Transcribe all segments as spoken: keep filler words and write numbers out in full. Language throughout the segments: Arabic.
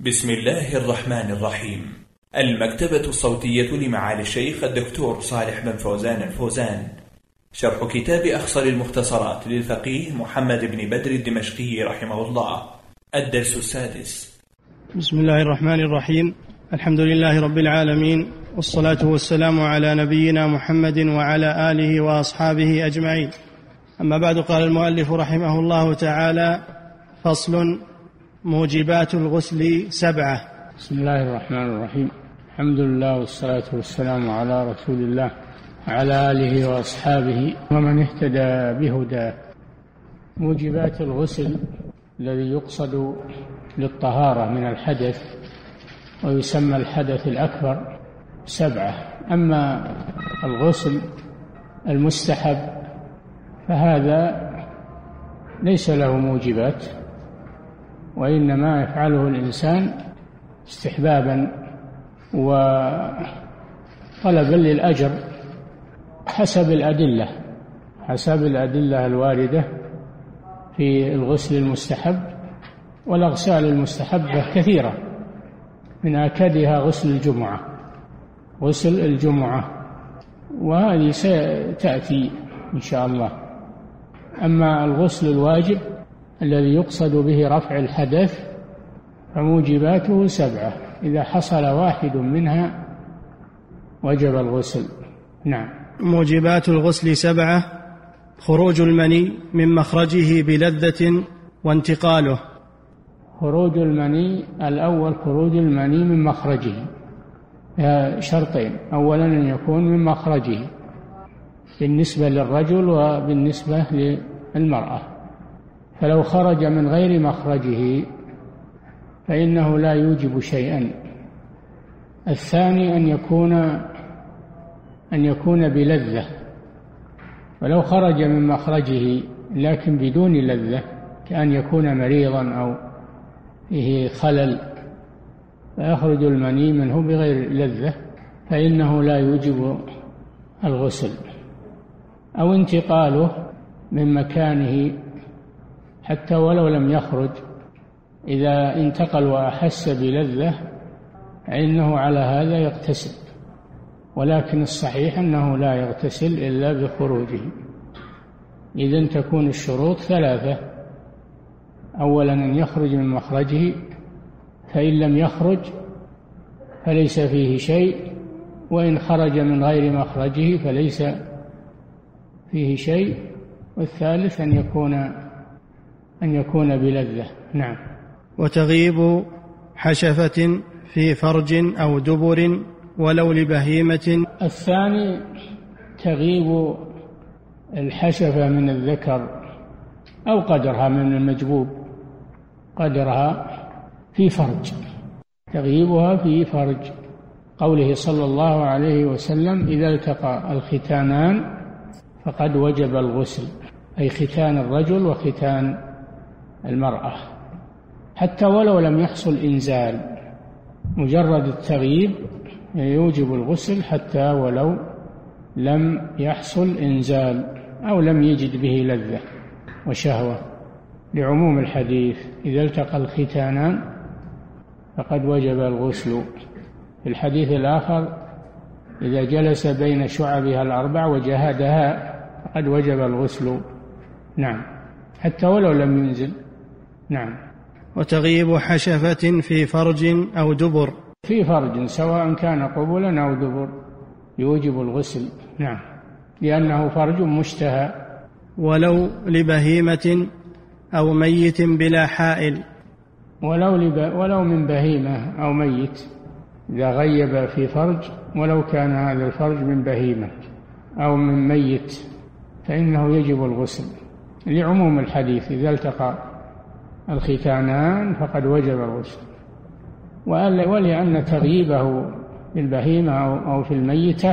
بسم الله الرحمن الرحيم. المكتبة الصوتية لمعالي الشيخ الدكتور صالح بن فوزان الفوزان، شرح كتاب أخصر المختصرات للفقيه محمد بن بدر الدمشقي رحمه الله، الدرس السادس. بسم الله الرحمن الرحيم. الحمد لله رب العالمين، والصلاة والسلام على نبينا محمد وعلى آله وأصحابه أجمعين. أما بعد، قال المؤلف رحمه الله تعالى: فصل: موجبات الغسل سبعة. بسم الله الرحمن الرحيم. الحمد لله والصلاة والسلام على رسول الله وعلى آله وأصحابه ومن اهتدى بهداه. موجبات الغسل الذي يقصد للطهارة من الحدث، ويسمى الحدث الأكبر، سبعة. أما الغسل المستحب فهذا ليس له موجبات، وإنما يفعله الإنسان استحبابا وطلبا للأجر حسب الأدلة حسب الأدلة الواردة في الغسل المستحب. والأغسال المستحبة كثيرة، من أكدها غسل الجمعة غسل الجمعة وهذه ستأتي إن شاء الله. أما الغسل الواجب الذي يقصد به رفع الحدث فموجباته سبعة، إذا حصل واحد منها وجب الغسل. نعم. موجبات الغسل سبعة: خروج المني من مخرجه بلذة وانتقاله. خروج المني الأول، خروج المني من مخرجه شرطين: أولا أن يكون من مخرجه بالنسبة للرجل وبالنسبة للمرأة، فلو خرج من غير مخرجه فإنه لا يوجب شيئا. الثاني أن يكون أن يكون بلذة، ولو خرج من مخرجه لكن بدون لذة، كأن يكون مريضا أو فيه خلل فيخرج المني منه بغير لذة، فإنه لا يوجب الغسل. أو انتقاله من مكانه حتى ولو لم يخرج، إذا انتقل وأحس بلذة فإنه على هذا يغتسل، ولكن الصحيح أنه لا يغتسل إلا بخروجه. إذن تكون الشروط ثلاثة: أولا أن يخرج من مخرجه، فإن لم يخرج فليس فيه شيء، وإن خرج من غير مخرجه فليس فيه شيء. والثالث أن يكون أن يكون بلذة. نعم. وتغيب حشفة في فرج أو دبر ولو لبهيمة. الثاني تغيب الحشفة من الذكر أو قدرها من المجبوب، قدرها في فرج، تغيبها في فرج، قوله صلى الله عليه وسلم: إذا التقى الختانان فقد وجب الغسل، أي ختان الرجل وختان المرأة، حتى ولو لم يحصل إنزال، مجرد التغييب يوجب الغسل حتى ولو لم يحصل إنزال أو لم يجد به لذة وشهوة، لعموم الحديث: إذا التقى الختانان فقد وجب الغسل. في الحديث الآخر: إذا جلس بين شعبها الأربع وجهدها فقد وجب الغسل. نعم، حتى ولو لم ينزل. نعم. وتغيب حشفة في فرج أو دبر. في فرج سواء كان قبلا أو دبر يوجب الغسل. نعم، لأنه فرج مشتهى. ولو لبهيمة أو ميت بلا حائل. ولو, لب... ولو من بهيمة أو ميت، إذا غيب في فرج ولو كان هذا الفرج من بهيمة أو من ميت فإنه يجب الغسل، لعموم الحديث: إذا التقى الختانان فقد وجب الغسل. ولأن تغييبه في البهيمة أو في الميتة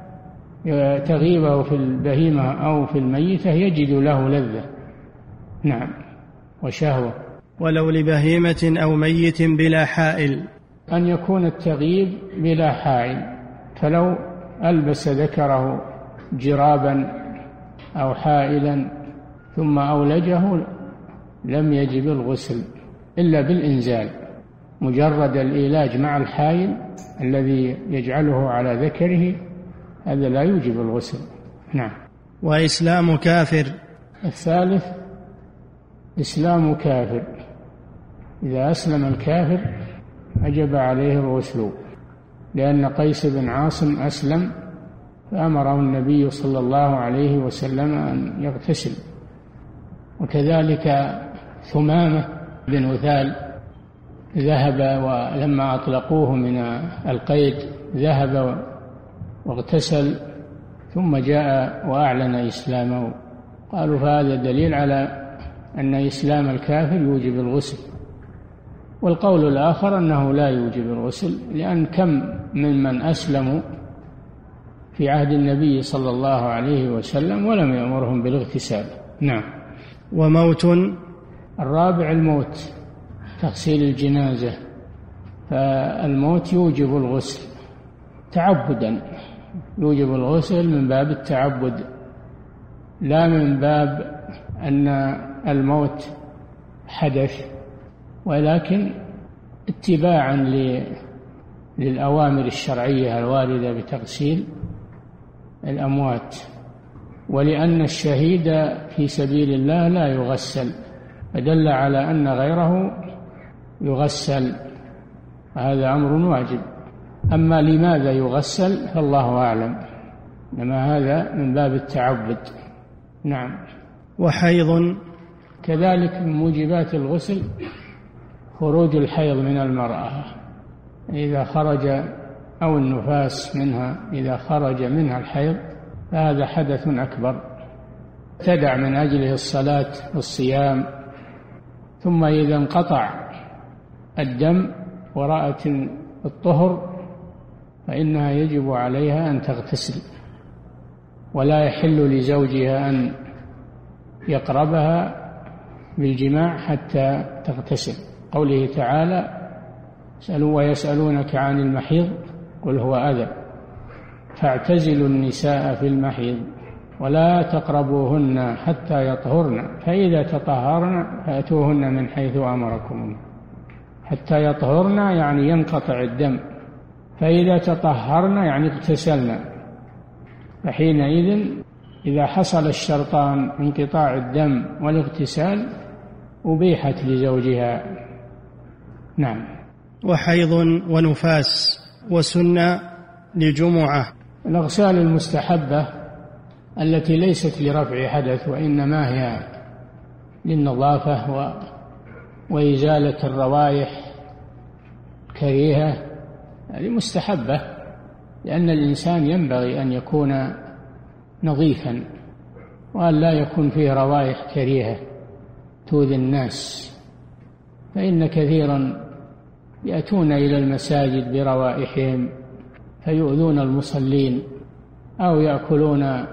تغييبه في البهيمة أو في الميتة يجد له لذة. نعم، وشهوة. ولو لبهيمة أو ميت بلا حائل. أن يكون التغييب بلا حائل، فلو ألبس ذكره جرابا أو حائلا ثم أولجه لم يجب الغسل إلا بالإنزال، مجرد العلاج مع الحائل الذي يجعله على ذكره هذا لا يوجب الغسل. نعم. وإسلام كافر. الثالث إسلام كافر، إذا أسلم الكافر أجب عليه الغسل، لأن قيس بن عاصم أسلم فأمره النبي صلى الله عليه وسلم أن يغتسل. وكذلك ثمامة بن وثال ذهب ولما أطلقوه من القيد ذهب واغتسل ثم جاء وأعلن إسلامه، قالوا فهذا دليل على أن إسلام الكافر يوجب الغسل. والقول الآخر أنه لا يوجب الغسل، لأن كم ممن أسلموا في عهد النبي صلى الله عليه وسلم ولم يأمرهم بالاغتسال. نعم. وموت. الرابع الموت، تغسيل الجنازة، فالموت يوجب الغسل تعبدا، يوجب الغسل من باب التعبد لا من باب أن الموت حدث، ولكن اتباعا للأوامر الشرعية الواردة بتغسيل الأموات، ولأن الشهيد في سبيل الله لا يغسل، فدل على أن غيره يغسل، هذا أمر واجب. أما لماذا يغسل فالله أعلم، إنما هذا من باب التعبد. نعم. وحيض. كذلك من موجبات الغسل خروج الحيض من المرأة، إذا خرج أو النفاس منها إذا خرج منها الحيض فهذا حدث أكبر تدع من أجله الصلاة والصيام. ثم إذا انقطع الدم ورأت الطهر فإنها يجب عليها أن تغتسل، ولا يحل لزوجها أن يقربها بالجماع حتى تغتسل. قوله تعالى سألوا ويسألونك عن المحيض قل هو أذى فاعتزلوا النساء في المحيض ولا تقربوهن حتى يطهرن فإذا تطهرن فأتوهن من حيث أمركم. حتى يطهرن يعني ينقطع الدم، فإذا تطهرن يعني اغتسلن، فحينئذ إذا حصل الشرطان انقطاع الدم والاغتسال أبيحت لزوجها. نعم. وحيض ونفاس وسنة لجمعة. الأغسال المستحبة التي ليست لرفع حدث وإنما هي للنظافة و... وإزالة الروائح كريهة، هذه مستحبة، لأن الإنسان ينبغي أن يكون نظيفا وأن لا يكون فيه روائح كريهة تؤذي الناس، فإن كثيرا يأتون إلى المساجد بروائحهم فيؤذون المصلين، أو يأكلون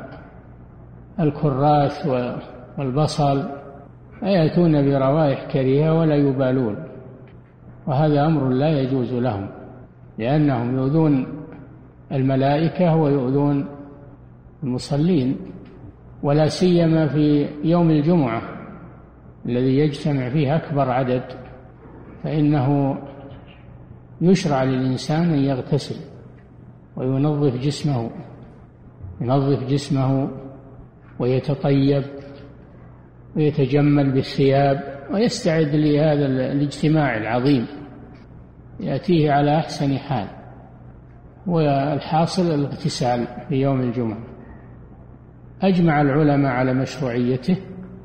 الكراث والبصل فيأتون بروائح كريهة ولا يبالون، وهذا أمر لا يجوز لهم، لأنهم يؤذون الملائكة ويؤذون المصلين، ولا سيما في يوم الجمعة الذي يجتمع فيه أكبر عدد، فإنه يشرع للإنسان أن يغتسل وينظف جسمه ينظف جسمه ويتطيب ويتجمل بالثياب ويستعد لهذا الاجتماع العظيم يأتيه على أحسن حال، والحاصل الاغتسال في يوم الجمعة. أجمع العلماء على مشروعيته،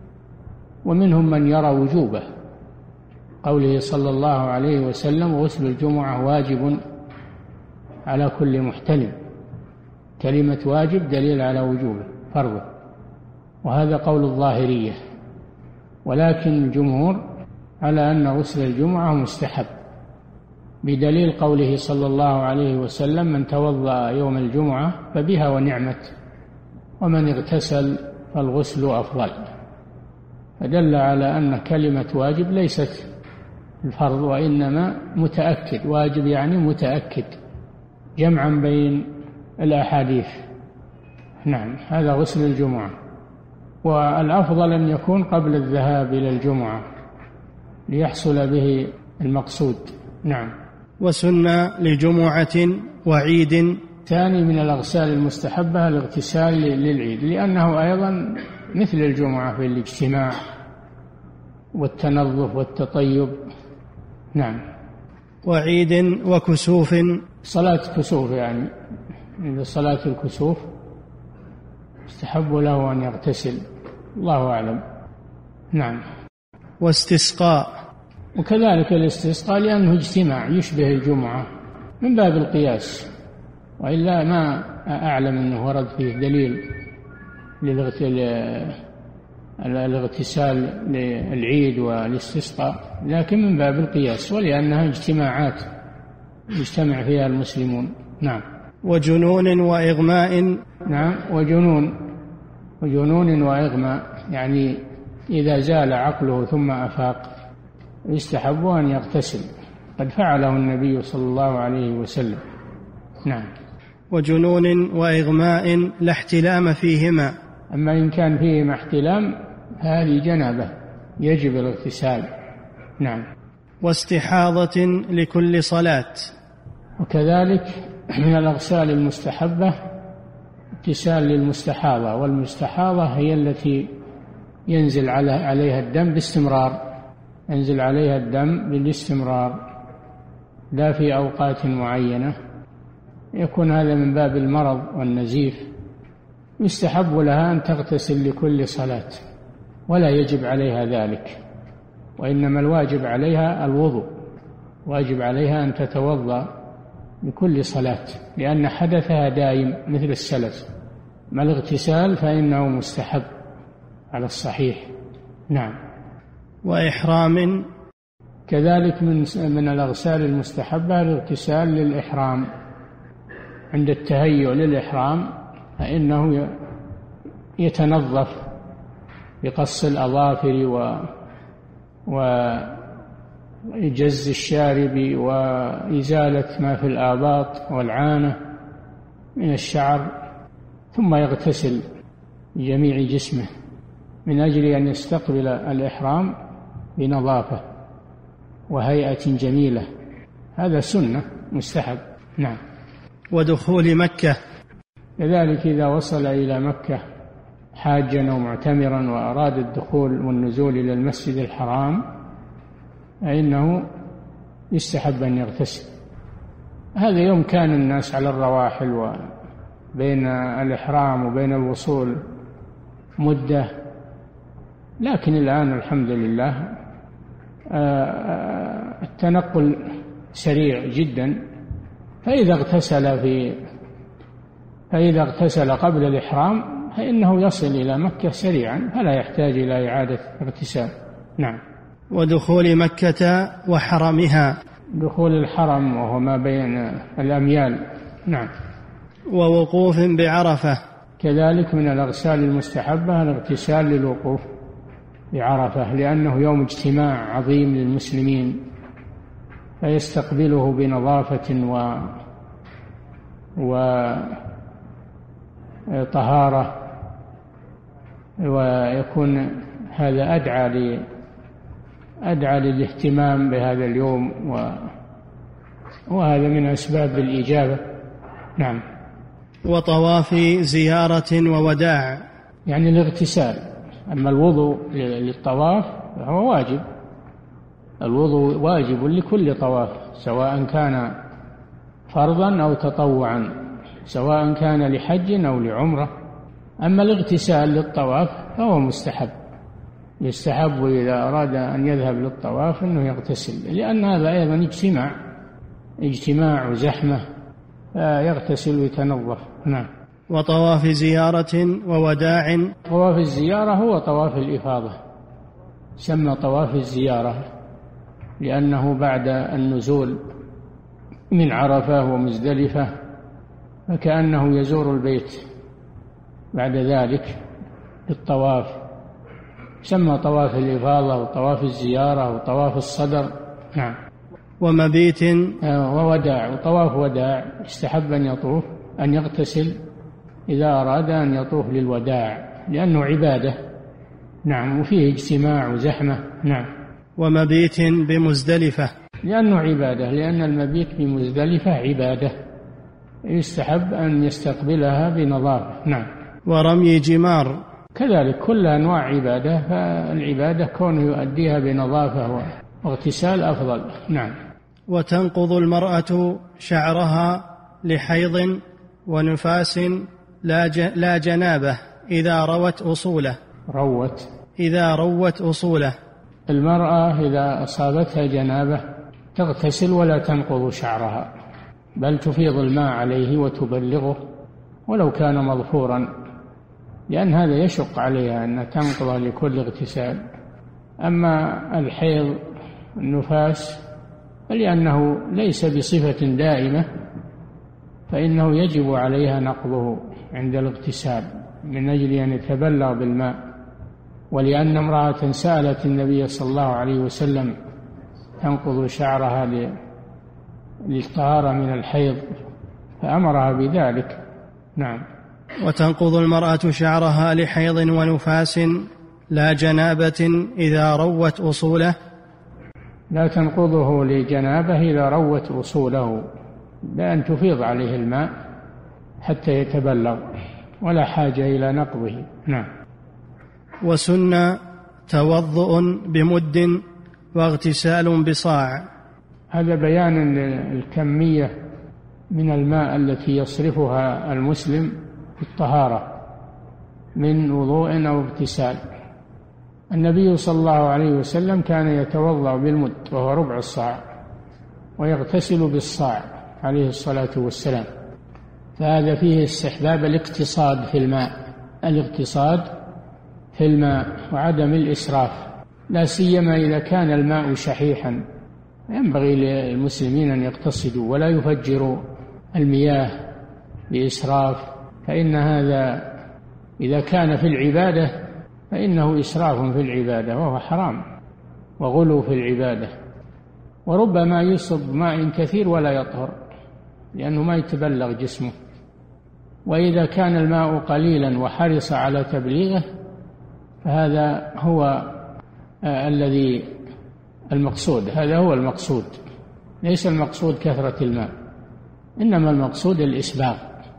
ومنهم من يرى وجوبه، قوله صلى الله عليه وسلم غسل الجمعة واجب على كل محتلم، كلمة واجب دليل على وجوبه فرضه، وهذا قول الظاهرية، ولكن الجمهور على أن غسل الجمعة مستحب بدليل قوله صلى الله عليه وسلم من توضأ يوم الجمعة فبها ونعمت ومن اغتسل فالغسل أفضل، فدل على أن كلمة واجب ليست الفرض وإنما متأكد، واجب يعني متأكد، جمعا بين الأحاديث. نعم. هذا غسل الجمعة، والأفضل أن يكون قبل الذهاب إلى الجمعة ليحصل به المقصود. نعم. وسنة لجمعة وعيد. ثاني من الأغسال المستحبة الاغتسال للعيد، لأنه أيضا مثل الجمعة في الاجتماع والتنظف والتطيب. نعم. وعيد وكسوف. صلاة كسوف، يعني عند صلاة الكسوف يستحب له أن يغتسل، الله أعلم. نعم. واستسقاء. وكذلك الاستسقاء لأنه اجتماع يشبه الجمعة من باب القياس، وإلا ما أعلم أنه ورد فيه دليل للاغتسال للعيد والاستسقاء، لكن من باب القياس ولأنها اجتماعات يجتمع فيها المسلمون. نعم. وجنون وإغماء. نعم. وجنون وجنون وإغماء، يعني إذا زال عقله ثم أفاق يستحب أن يغتسل، قد فعله النبي صلى الله عليه وسلم. نعم. وجنون وإغماء لا احتلام فيهما. أما إن كان فيهما احتلام هذه جنابة يجب الاغتسال. نعم. واستحاضة لكل صلاة. وكذلك من الأغسال المستحبة اغتسال للمستحاضة، والمستحاضة هي التي ينزل عليها الدم باستمرار، ينزل عليها الدم بالاستمرار لا في أوقات معينة، يكون هذا من باب المرض والنزيف. يستحب لها أن تغتسل لكل صلاة، ولا يجب عليها ذلك، وإنما الواجب عليها الوضوء، واجب عليها أن تتوضأ لكل صلاة، لأن حدثها دائم مثل السلس. ما الاغتسال فإنه مستحب على الصحيح. نعم. وإحرام. كذلك من من الأغسال المستحبة الاغتسال للإحرام، عند التهيؤ للإحرام فإنه يتنظف بقص الأظافر و وجز الشارب وإزالة ما في الآباط والعانة من الشعر، ثم يغتسل جميع جسمه من أجل أن يستقبل الإحرام بنظافة وهيئة جميلة. هذا سنة مستحب. نعم. ودخول مكة. كذلك إذا وصل إلى مكة حاجا أو معتمرا وأراد الدخول والنزول إلى المسجد الحرام فإنه يستحب أن يغتسل. هذا يوم كان الناس على الرواحل وبين الإحرام وبين الوصول مدة، لكن الآن الحمد لله التنقل سريع جدا، فإذا اغتسل في فإذا اغتسل قبل الإحرام فإنه يصل إلى مكة سريعا، فلا يحتاج إلى إعادة اغتسال. نعم. ودخول مكة وحرمها. دخول الحرم وهو ما بين الأميال. نعم. ووقوف بعرفة. كذلك من الأغسال المستحبة الاغتسال للوقوف بعرفة، لأنه يوم اجتماع عظيم للمسلمين، فيستقبله بنظافة و وطهارة، ويكون هذا أدعى ل أدعى للاهتمام بهذا اليوم، و... وهذا من أسباب الإجابة. نعم. وطواف زيارة ووداع، يعني الاغتسال. أما الوضوء للطواف فهو واجب، الوضوء واجب لكل طواف سواء كان فرضا أو تطوعا، سواء كان لحج أو لعمرة. أما الاغتسال للطواف فهو مستحب، يستحب إذا أراد أن يذهب للطواف أنه يغتسل، لأن هذا أيضا اجتماع اجتماع وزحمة، فيغتسل ويتنظف. نعم. وطواف زيارة ووداع. طواف الزيارة هو طواف الإفاضة، سمى طواف الزيارة لأنه بعد النزول من عرفة ومزدلفة فكأنه يزور البيت بعد ذلك بالطواف، سمى طواف الإفاضة وطواف الزيارة وطواف الصدر. نعم. ومبيت ووداع، وطواف وداع استحب أن يطوف أن يغتسل إذا أراد أن يطوف للوداع لأنه عبادة. نعم. وفيه اجتماع وزحمة. نعم. ومبيت بمزدلفة. لأنه عبادة، لأن المبيت بمزدلفة عبادة يستحب أن يستقبلها بنظافة. نعم. ورمي جمار كذلك كل أنواع عبادة، فالعبادة كونه يؤديها بنظافة واغتسال أفضل. نعم. وتنقض المرأة شعرها لحيض ونفاس لا جنابة إذا روت أصوله. روت إذا روت أصوله. المرأة إذا أصابتها جنابة تغتسل ولا تنقض شعرها، بل تفيض الماء عليه وتبلغه ولو كان مظفورا، لأن هذا يشق عليها أن تنقض لكل اغتسال. أما الحيض النفاس فلأنه ليس بصفة دائمة فإنه يجب عليها نقضه عند الاغتسال من أجل أن يتبلغ بالماء، ولأن امرأة سألت النبي صلى الله عليه وسلم تنقض شعرها للطهارة من الحيض فأمرها بذلك. نعم. وتنقض المرأة شعرها لحيض ونفاس لا جنابة إذا روت أصوله. لا تنقضه لجنابه إذا روت أصوله، بأن تفيض عليه الماء حتى يتبلغ، ولا حاجة إلى نقضه. نعم. وسن توضؤ بمد واغتسال بصاع. هذا بيان الكمية من الماء التي يصرفها المسلم في الطهارة من وضوء أو اغتسال. النبي صلى الله عليه وسلم كان يتوضأ بالمد وهو ربع الصاع، ويغتسل بالصاع عليه الصلاة والسلام، فهذا فيه استحباب الاقتصاد في الماء، الاقتصاد في الماء وعدم الإسراف، لا سيما إذا كان الماء شحيحا. ينبغي للمسلمين أن يقتصدوا ولا يفجروا المياه بإسراف، فإن هذا إذا كان في العبادة فإنه إسراف في العبادة وهو حرام وغلو في العبادة. وربما يصب ماء كثير ولا يطهر لأنه ما يتبلغ جسمه، وإذا كان الماء قليلا وحرص على تبليغه فهذا هو آه الذي المقصود، هذا هو المقصود، ليس المقصود كثرة الماء، إنما المقصود الإسباغ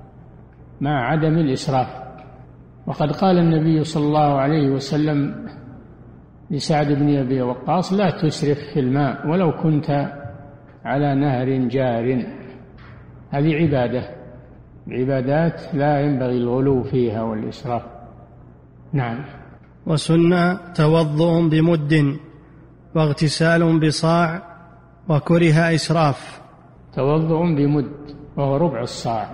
مع عدم الإسراف. وقد قال النبي صلى الله عليه وسلم لسعد بن أبي وقاص: لا تسرف في الماء ولو كنت على نهر جار. هذه عبادة، العبادات لا ينبغي الغلو فيها والإسراف. نعم. وسن توضؤ بمد واغتسال بصاع وكره إسراف. توضؤ بمد وهو ربع الصاع،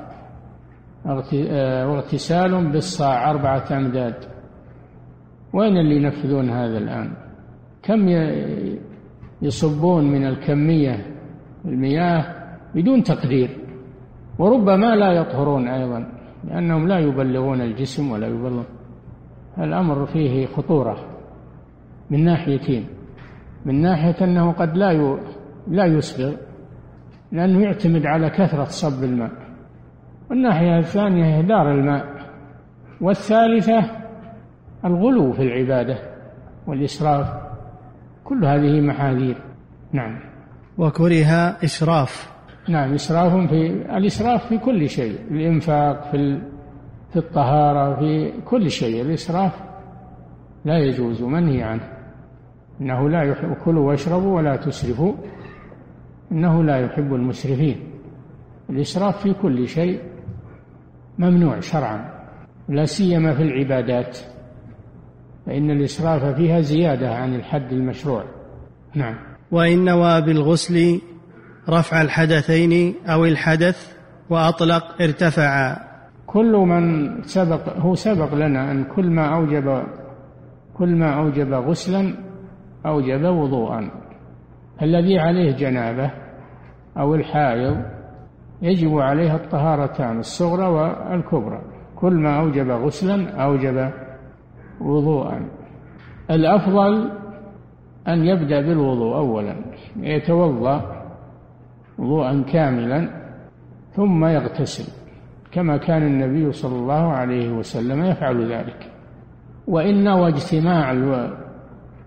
واغتسال بالصاع أربعة أمداد. وين اللي ينفذون هذا الآن؟ كم يصبون من الكمية المياه بدون تقدير، وربما لا يطهرون أيضا لأنهم لا يبلغون الجسم ولا يبلغ. الأمر فيه خطورة من ناحيتين: من ناحية أنه قد لا لا يسبغ لأنه يعتمد على كثرة صب الماء، والناحية الثانية إهدار الماء، والثالثة الغلو في العبادة والإسراف. كل هذه محاذير. نعم. وكره إسراف. نعم. إسراف في الإسراف في كل شيء، الإنفاق في في الطهارة، في كل شيء الإسراف لا يجوز، منهي عنه. إنه لا يحب، كلوا واشربوا ولا تسرفوا إنه لا يحب المسرفين. الإسراف في كل شيء ممنوع شرعا، لا سيما في العبادات، فإن الإسراف فيها زيادة عن الحد المشروع. نعم. وإن نوى بالغسل رفع الحدثين أو الحدث وأطلق ارتفع. كل من سبق، هو سبق لنا أن كل ما أوجب كل ما أوجب غسلا أوجب وضوءا. الذي عليه جنابة أو الحائض يجب عليها الطهارتان الصغرى والكبرى. كل ما أوجب غسلا أوجب وضوءا. الأفضل أن يبدأ بالوضوء أولا، يتوضأ وضوءا كاملا ثم يغتسل كما كان النبي صلى الله عليه وسلم يفعل ذلك. وإن نوى اجتماع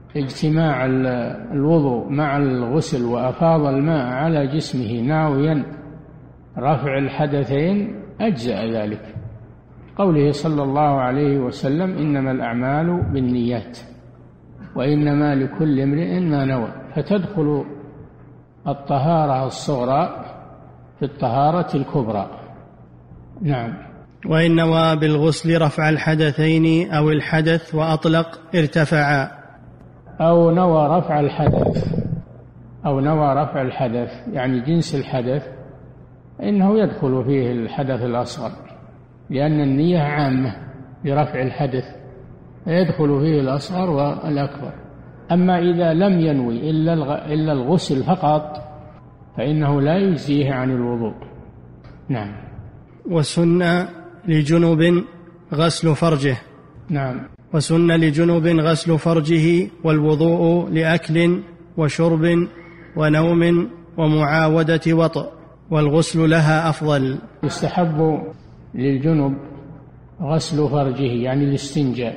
اجتماع الوضوء مع الغسل وأفاض الماء على جسمه ناويا رفع الحدثين أجزأ ذلك. قوله صلى الله عليه وسلم: إنما الأعمال بالنيات وإنما لكل امرئ ما نوى، فتدخل الطهارة الصغرى في الطهارة الكبرى. نعم. وإن نوى بالغسل رفع الحدثين أو الحدث وأطلق ارتفعا، أو نوى رفع الحدث أو نوى رفع الحدث يعني جنس الحدث، إنه يدخل فيه الحدث الأصغر، لأن النية عامة لرفع الحدث، يدخل فيه الأصغر والأكبر. أما إذا لم ينوي إلا الغسل فقط فإنه لا يجزيه عن الوضوء. نعم. وسن لجنب غسل فرجه. نعم. وسن لجنب غسل فرجه والوضوء لأكل وشرب ونوم ومعاودة وطء، والغسل لها أفضل. يستحب للجنب غسل فرجه يعني الاستنجاء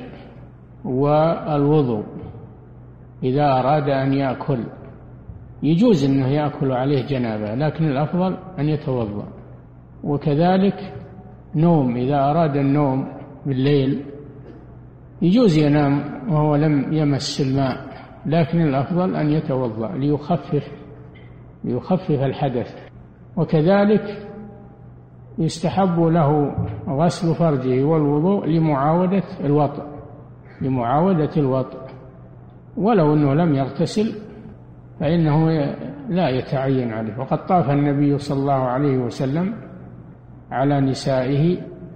والوضوء إذا أراد أن يأكل، يجوز أنه يأكل عليه جنابة، لكن الأفضل أن يتوضأ. وكذلك نوم، إذا أراد النوم بالليل يجوز ينام وهو لم يمس الماء، لكن الأفضل أن يتوضأ ليخفف ليخفف الحدث. وكذلك يستحب له غسل فرجه والوضوء لمعاودة الوطء لمعاودة الوطء ولو أنه لم يغتسل فإنه لا يتعين عليه. وقد طاف النبي صلى الله عليه وسلم على نسائه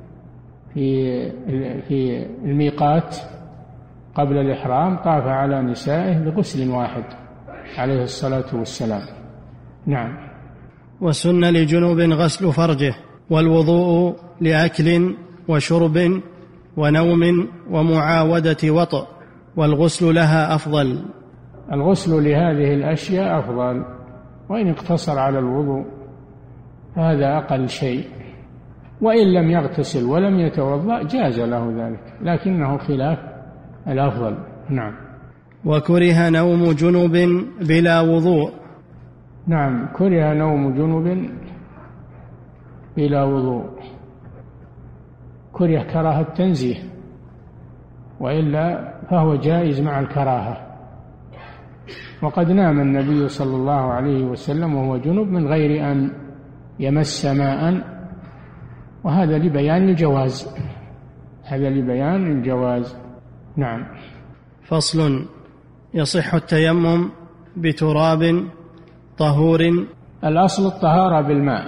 في في الميقات قبل الإحرام، طاف على نسائه بغسل واحد عليه الصلاة والسلام. نعم. وسن لجنوب غسل فرجه والوضوء لأكل وشرب ونوم ومعاودة وطء، والغسل لها أفضل. الغسل لهذه الأشياء أفضل، وإن اقتصر على الوضوء هذا أقل شيء، وإن لم يغتسل ولم يتوضأ جاز له ذلك، لكنه خلاف الأفضل. نعم. وكره نوم جنب بلا وضوء. نعم، كره نوم جنب بلا وضوء، كره كراهة تنزيه، وإلا فهو جائز مع الكراهة. وقد نام النبي صلى الله عليه وسلم وهو جنب من غير أن يمس ماء، وهذا لبيان الجواز هذا لبيان الجواز. نعم. فصل. يصح التيمم بتراب طهور. الأصل الطهارة بالماء،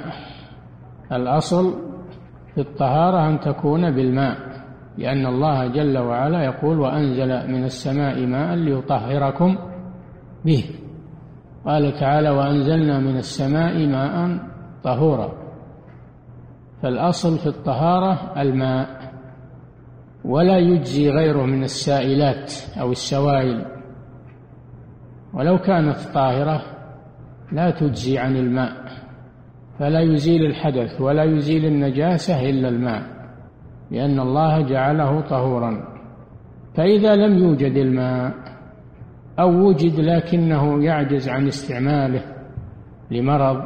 الأصل في الطهارة أن تكون بالماء، لأن الله جل وعلا يقول: وأنزل من السماء ماء ليطهركم به. قال تعالى: وأنزلنا من السماء ماء طهورا. فالأصل في الطهارة الماء، ولا يجزي غيره من السائلات أو السوائل، ولو كانت طاهرة لا تجزي عن الماء، فلا يزيل الحدث ولا يزيل النجاسة إلا الماء، لأن الله جعله طهورا. فإذا لم يوجد الماء أو وجد لكنه يعجز عن استعماله لمرض،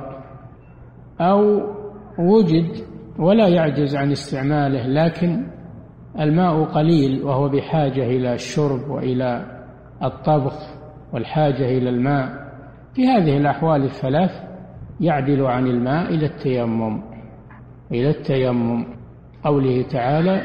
أو وجد ولا يعجز عن استعماله لكن الماء قليل وهو بحاجة إلى الشرب وإلى الطبخ والحاجة إلى الماء، في هذه الأحوال الثلاث يعدل عن الماء إلى التيمم إلى التيمم قوله تعالى: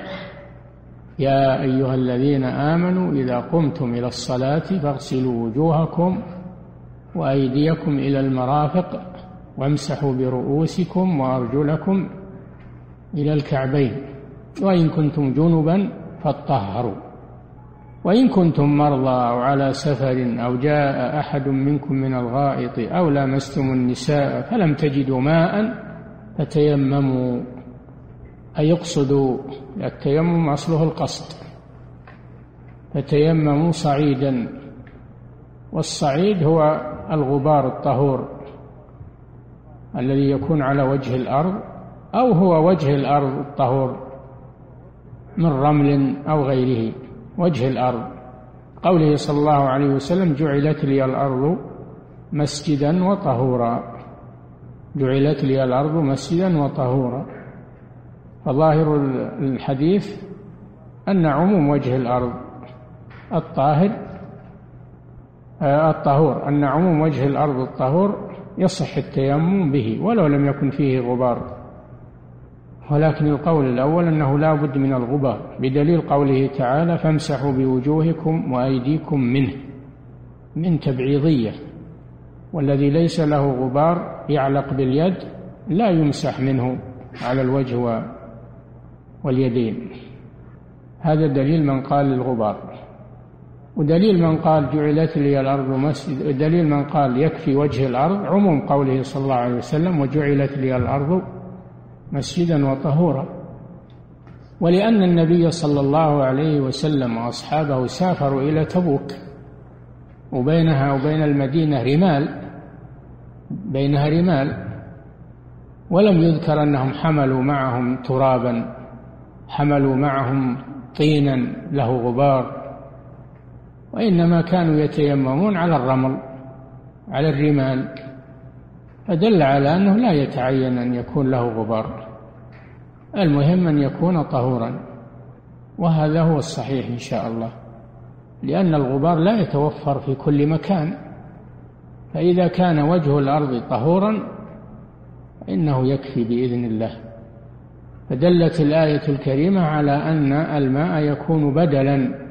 يا أيها الذين آمنوا إذا قمتم إلى الصلاة فاغسلوا وجوهكم وأيديكم إلى المرافق وامسحوا برؤوسكم وأرجلكم إلى الكعبين، وإن كنتم جنبا فاطهروا، وإن كنتم مرضى أو على سفر أو جاء أحد منكم من الغائط أو لامستم النساء فلم تجدوا ماء فتيمموا، أي يقصدوا. التيمم أصله القصد، فتيمموا صعيدا، والصعيد هو الغبار الطهور الذي يكون على وجه الأرض، أو هو وجه الأرض الطهور من رمل أو غيره، وجه الأرض قوله صلى الله عليه وسلم جعلت لي الأرض مسجدا وطهورا، جعلت لي الأرض مسجدا وطهورا. فظاهر الحديث أن عموم وجه الأرض الطاهر الطهور، أن عموم وجه الأرض الطهور يصح التيمم به ولو لم يكن فيه غبار، ولكن القول الأول أنه لا بد من الغبار، بدليل قوله تعالى فامسحوا بوجوهكم وأيديكم منه، من تبعيضية، والذي ليس له غبار يعلق باليد لا يمسح منه على الوجه واليدين. هذا دليل من قال للغبار. ودليل من قال جعلت لي الأرض مسجد، دليل من قال يكفي وجه الأرض عموم قوله صلى الله عليه وسلم وجعلت لي الأرض مسجدا وطهورا. ولأن النبي صلى الله عليه وسلم وأصحابه سافروا إلى تبوك وبينها وبين المدينة رمال، بينها رمال، ولم يذكر أنهم حملوا معهم ترابا، حملوا معهم طينا له غبار، وإنما كانوا يتيممون على الرمل، على الرمال، فدل على أنه لا يتعين أن يكون له غبار، المهم أن يكون طهورا، وهذا هو الصحيح إن شاء الله، لأن الغبار لا يتوفر في كل مكان، فإذا كان وجه الأرض طهورا إنه يكفي بإذن الله. فدلت الآية الكريمة على أن الماء يكون بدلا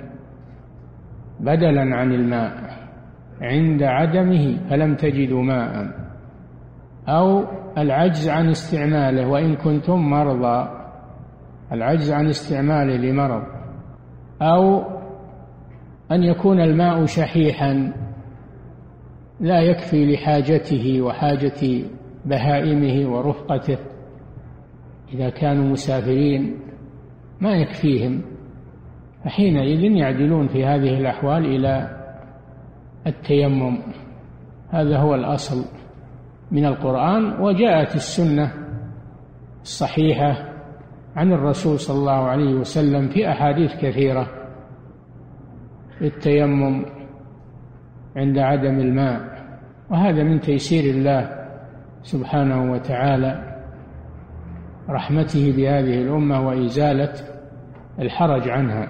بدلا عن الماء عند عدمه فلم تجدوا ماء، أو العجز عن استعماله وإن كنتم مرضى، العجز عن استعماله لمرض، أو أن يكون الماء شحيحا لا يكفي لحاجته وحاجة بهائمه ورفقته، إذا كانوا مسافرين ما يكفيهم، فحينئذ يعدلون في هذه الأحوال إلى التيمم. هذا هو الأصل من القرآن، وجاءت السنة الصحيحة عن الرسول صلى الله عليه وسلم في أحاديث كثيرة التيمم عند عدم الماء، وهذا من تيسير الله سبحانه وتعالى، رحمته بهذه الأمة وإزالة الحرج عنها.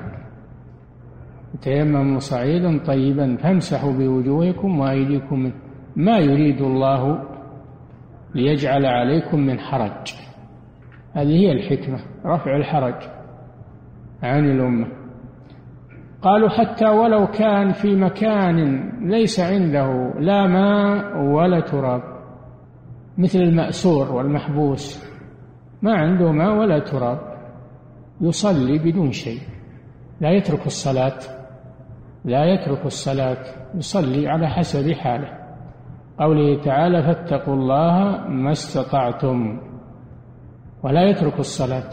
تيمموا صعيدا طيبا فامسحوا بوجوهكم وأيديكم منه ما يريد الله ليجعل عليكم من حرج. هذه هي الحكمة، رفع الحرج عن الأمة. قالوا حتى ولو كان في مكان ليس عنده لا ماء ولا تراب، مثل المأسور والمحبوس ما عنده ماء ولا تراب، يصلي بدون شيء، لا يترك الصلاة، لا يترك الصلاة، يصلي على حسب حاله. قوله تعالى فاتقوا الله ما استطعتم، ولا يترك الصلاة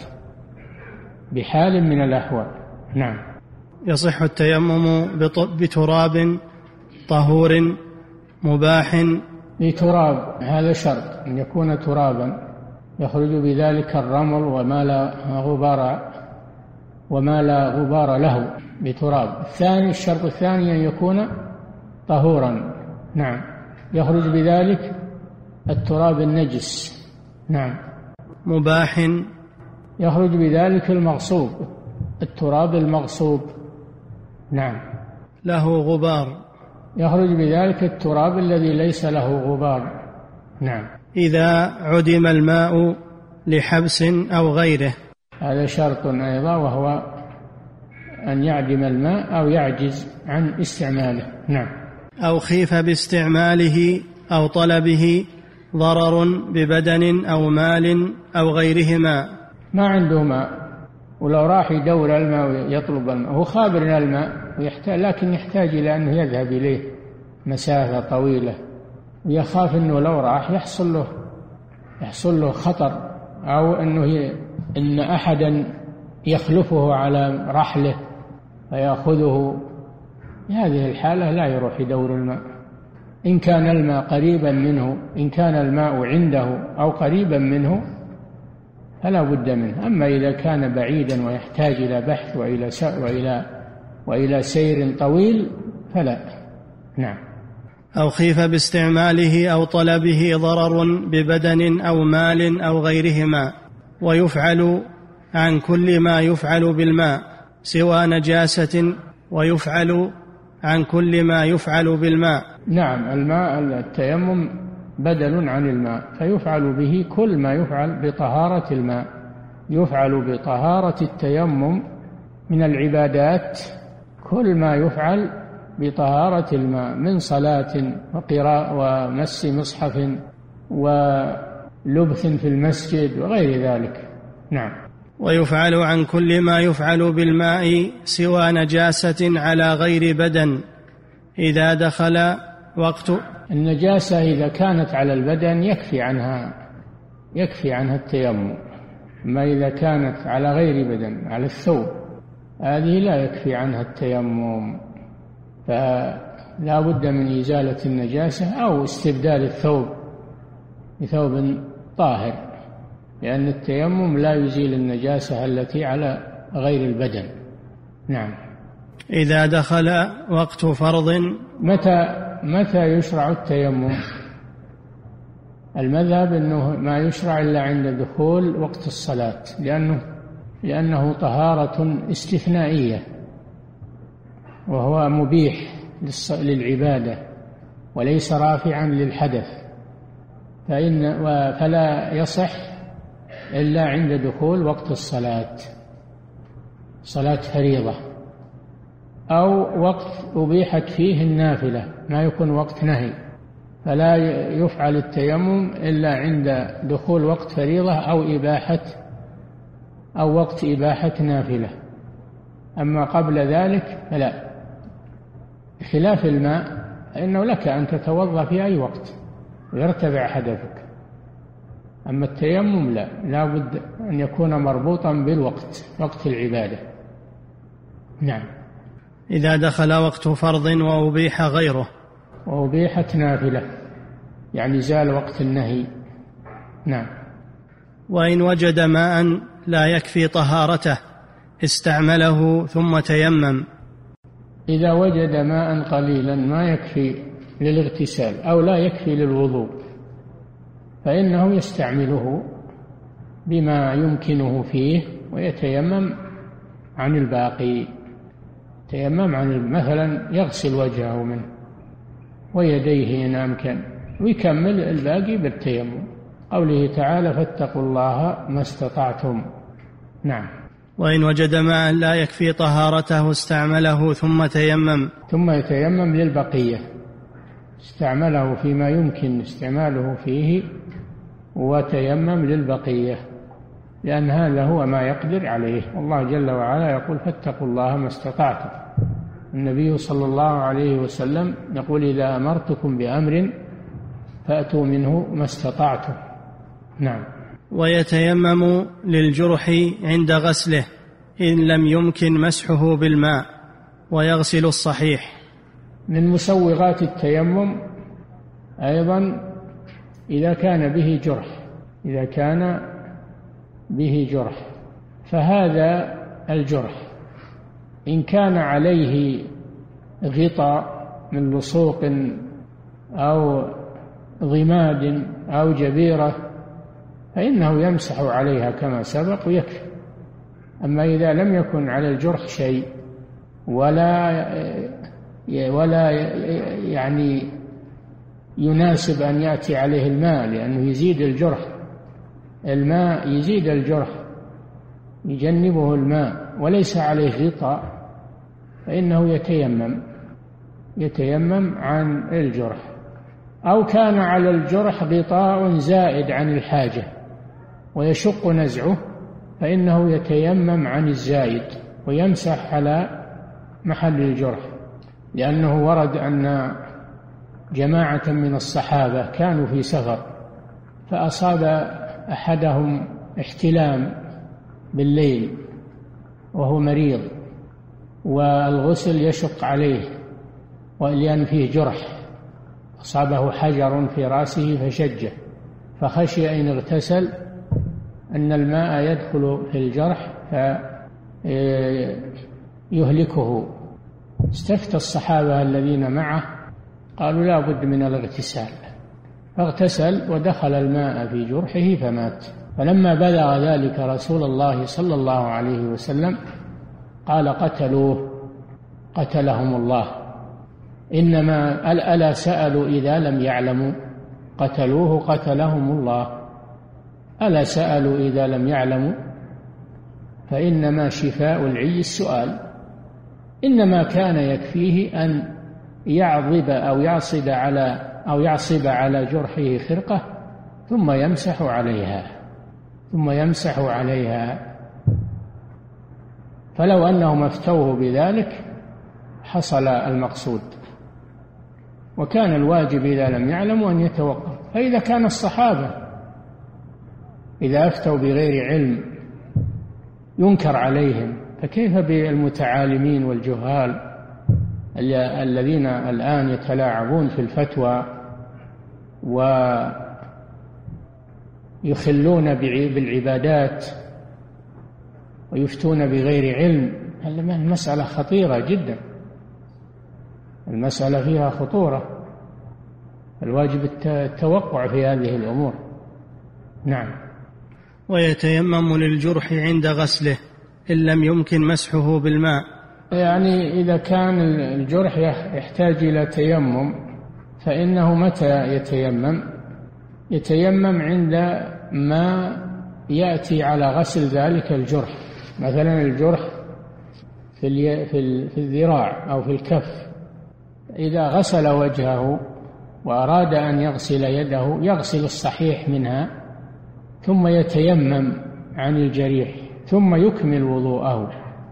بحال من الأحوال. نعم. يصح التيمم بتراب طهور مباح. بتراب هذا شرط أن يكون ترابا يخرج بذلك الرمل وما لا غبار وما لا غبار له بتراب. الثاني الشرط الثاني أن يكون طهورا، نعم، يخرج بذلك التراب النجس. نعم. مباح يخرج بذلك المغصوب، التراب المغصوب. نعم. له غبار يخرج بذلك التراب الذي ليس له غبار. نعم. إذا عدم الماء لحبس أو غيره، هذا شرط أيضا، وهو أن يعدم الماء أو يعجز عن استعماله. نعم. أو خيف باستعماله أو طلبه ضرر ببدن أو مال أو غيرهما. ما عنده ماء ولو راح يدور الماء ويطلب الماء، هو خابر الماء ويحتاج، لكن يحتاج إلى أنه يذهب إليه مسافة طويلة، ويخاف أنه لو راح يحصل له يحصل له خطر، أو أنه إن أحدا يخلفه على رحله فيأخذه. في هذه الحالة لا يروح يدور الماء. إن كان الماء قريبا منه، إن كان الماء عنده أو قريبا منه فلا بد منه. أما إذا كان بعيدا ويحتاج إلى بحث وإلى وإلى وإلى سير طويل فلا. نعم. أو خيف باستعماله أو طلبه ضرر ببدن أو مال أو غيرهما. ويفعل عن كل ما يفعل بالماء سوى نجاسة، ويفعل عن كل ما يفعل بالماء. نعم، الماء التيمم بدل عن الماء، فيفعل به كل ما يفعل بطهارة الماء. يفعل بطهارة التيمم من العبادات كل ما يفعل بطهارة الماء من صلاة وقراءة ومس مصحف ولبث في المسجد وغير ذلك. نعم. ويفعل عن كل ما يفعل بالماء سوى نجاسة على غير بدن إذا دخل وقت. النجاسة إذا كانت على البدن يكفي عنها يكفي عنها التيمم، ما إذا كانت على غير بدن على الثوب هذه لا يكفي عنها التيمم، فلا بد من إزالة النجاسة أو استبدال الثوب بثوب طاهر، لأن التيمم لا يزيل النجاسة التي على غير البدن. نعم. إذا دخل وقت فرض. متى متى يشرع التيمم؟ المذهب أنه ما يشرع إلا عند دخول وقت الصلاة، لأنه لأنه طهارة استثنائية وهو مبيح للعبادة وليس رافعا للحدث، فإن فلا يصح إلا عند دخول وقت الصلاة، صلاة فريضة أو وقت أبيحت فيه النافلة ما يكون وقت نهي، فلا يفعل التيمم إلا عند دخول وقت فريضة أو إباحة أو وقت إباحة نافلة، أما قبل ذلك فلا. خلاف الماء إنه لك أن تتوضأ في أي وقت ويرتفع حدثك، أما التيمم لا، لا بد أن يكون مربوطا بالوقت، وقت العبادة. نعم. إذا دخل وقت فرض وأبيح غيره. وأبيحت نافلة يعني زال وقت النهي. نعم. وإن وجد ماء لا يكفي طهارته استعمله ثم تيمم. إذا وجد ماء قليلا ما يكفي للاغتسال أو لا يكفي للوضوء فإنه يستعمله بما يمكنه فيه ويتيمم عن الباقي. تيمم عن مثلا يغسل وجهه منه ويديه إن أمكن ويكمل الباقي بالتيمم، قوله تعالى فاتقوا الله ما استطعتم. نعم. وإن وجد ماء لا يكفي طهارته استعمله ثم تيمم. ثم يتيمم للبقية، استعمله فيما يمكن استعماله فيه وتيمم للبقية، لأن هذا هو ما يقدر عليه. الله جل وعلا يقول فاتقوا الله ما استطعتم. النبي صلى الله عليه وسلم يقول إذا أمرتكم بأمر فأتوا منه ما استطعتم. نعم. ويتيمم للجرح عند غسله إن لم يمكن مسحه بالماء ويغسل الصحيح. من مسوغات التيمم أيضا إذا كان به جرح، إذا كان به جرح فهذا الجرح إن كان عليه غطاء من لصوق أو ضماد أو جبيرة فإنه يمسح عليها كما سبق ويكفي. أما إذا لم يكن على الجرح شيء ولا ولا يعني يناسب أن يأتي عليه الماء لأنه يزيد الجرح، الماء يزيد الجرح يجنبه الماء وليس عليه غطاء فإنه يتيمم يتيمم عن الجرح. أو كان على الجرح غطاء زائد عن الحاجة ويشق نزعه فإنه يتيمم عن الزائد ويمسح على محل الجرح، لأنه ورد أن جماعة من الصحابة كانوا في سفر فأصاب أحدهم احتلام بالليل وهو مريض والغسل يشق عليه ولأن فيه جرح، أصابه حجر في رأسه فشجه، فخشي إن اغتسل أن الماء يدخل في الجرح فيهلكه استفتى الصحابة الذين معه قالوا لا بد من الاغتسال، فاغتسل ودخل الماء في جرحه فمات. فلما بلغ ذلك رسول الله صلى الله عليه وسلم قال قتلوه قتلهم الله، إنما ألا سألوا إذا لم يعلموا، قتلوه قتلهم الله، ألا سألوا إذا لم يعلموا، فإنما شفاء العي السؤال. إنما كان يكفيه أن يعضب أو يعصب على أو يعصب على جرحه خرقة ثم يمسح عليها ثم يمسح عليها فلو أنهم افتوه بذلك حصل المقصود. وكان الواجب إذا لم يعلموا أن يتوقف. فإذا كان الصحابة إذا أفتوا بغير علم ينكر عليهم، فكيف بالمتعالمين والجهال الذين الآن يتلاعبون في الفتوى ويخلون بالعبادات ويفتون بغير علم؟ المسألة خطيرة جدا، المسألة فيها خطورة، الواجب التوقع في هذه الأمور. نعم. ويتيمم للجرح عند غسله إن لم يمكن مسحه بالماء، يعني إذا كان الجرح يحتاج إلى تيمم فإنه متى يتيمم؟ يتيمم عند ما يأتي على غسل ذلك الجرح. مثلا الجرح في في الذراع أو في الكف، إذا غسل وجهه وأراد أن يغسل يده يغسل الصحيح منها ثم يتيمم عن الجريح ثم يكمل وضوءه،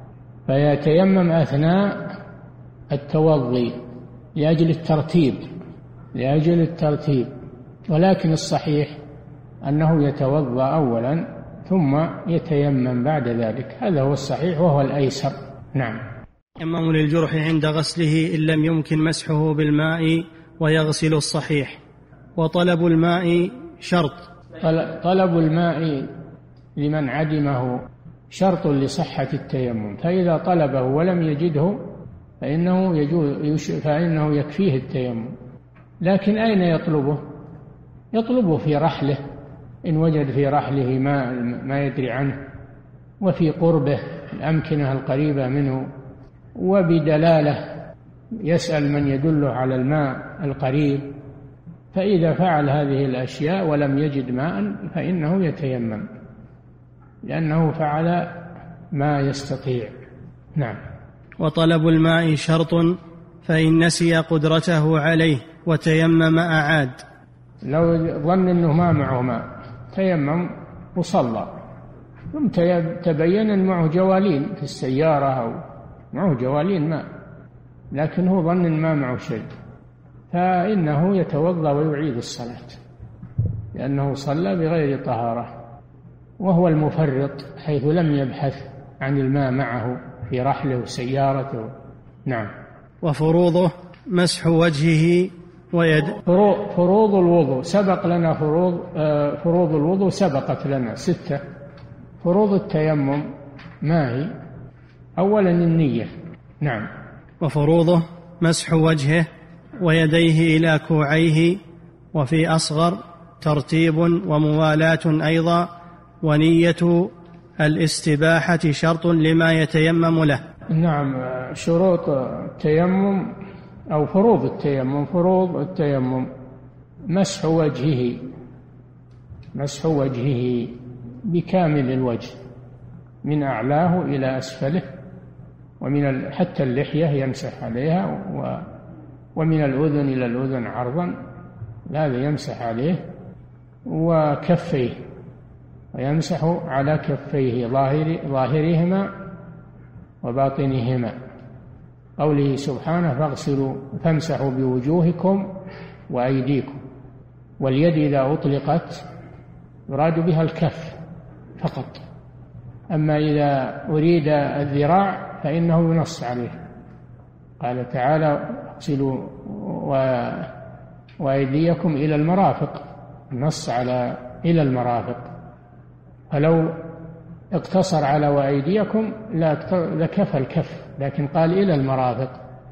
فيتيمم أثناء التوضي لأجل الترتيب لأجل الترتيب ولكن الصحيح أنه يتوضأ أولا ثم يتيمم بعد ذلك، هذا هو الصحيح وهو الأيسر. نعم. يتيمم للجرح عند غسله إن لم يمكن مسحه بالماء ويغسل الصحيح. وطلب الماء شرط. طلب الماء لمن عدمه شرط لصحة التيمم، فإذا طلبه ولم يجده فإنه, يجوز فإنه يكفيه التيمم. لكن أين يطلبه؟ يطلبه في رحله، إن وجد في رحله ما, ما يدري عنه، وفي قربه الأمكنة القريبة منه، وبدلالة يسأل من يدله على الماء القريب. فإذا فعل هذه الأشياء ولم يجد ماء فإنه يتيمم لأنه فعل ما يستطيع. نعم. وطلب الماء شرط، فإن نسي قدرته عليه وتيمم أعاد. لو ظن أنه ما معه ماء تيمم وصلى، ثم تبين أن معه جوالين في السيارة أو معه جوالين ماء، لكن هو ظن أن ما معه شيء، فإنه يتوضأ ويعيد الصلاة لأنه صلى بغير طهارة، وهو المفرط حيث لم يبحث عن الماء معه في رحله وسيارته. نعم. وفروضه مسح وجهه ويد. فروض الوضوء سبق لنا، فروض فروض الوضوء سبقت لنا ستة. فروض التيمم ما هي؟ أولا النية. نعم. وفروضه مسح وجهه ويديه إلى كوعيه، وفي أصغر ترتيب وموالاة أيضا، ونية الاستباحة شرط لما يتيمم له. نعم. شروط التيمم أو فروض التيمم فروض التيمم مسح وجهه مسح وجهه بكامل الوجه من أعلاه إلى أسفله، ومن حتى اللحية يمسح عليها، ومن الأذن إلى الأذن عرضا هذا يمسح عليه، وكفيه ويمسح على كفيه ظاهر ظاهرهما وباطنهما، قوله سبحانه فاغسلوا فامسحوا بوجوهكم وأيديكم. واليد إذا أطلقت يراد بها الكف فقط، أما إذا أريد الذراع فإنه ينص عليه، قال تعالى اغسلوا وأيديكم إلى المرافق، نص على إلى المرافق، فلو اقتصر على وأيديكم لكفى الكف، لكن قال إلى المرافق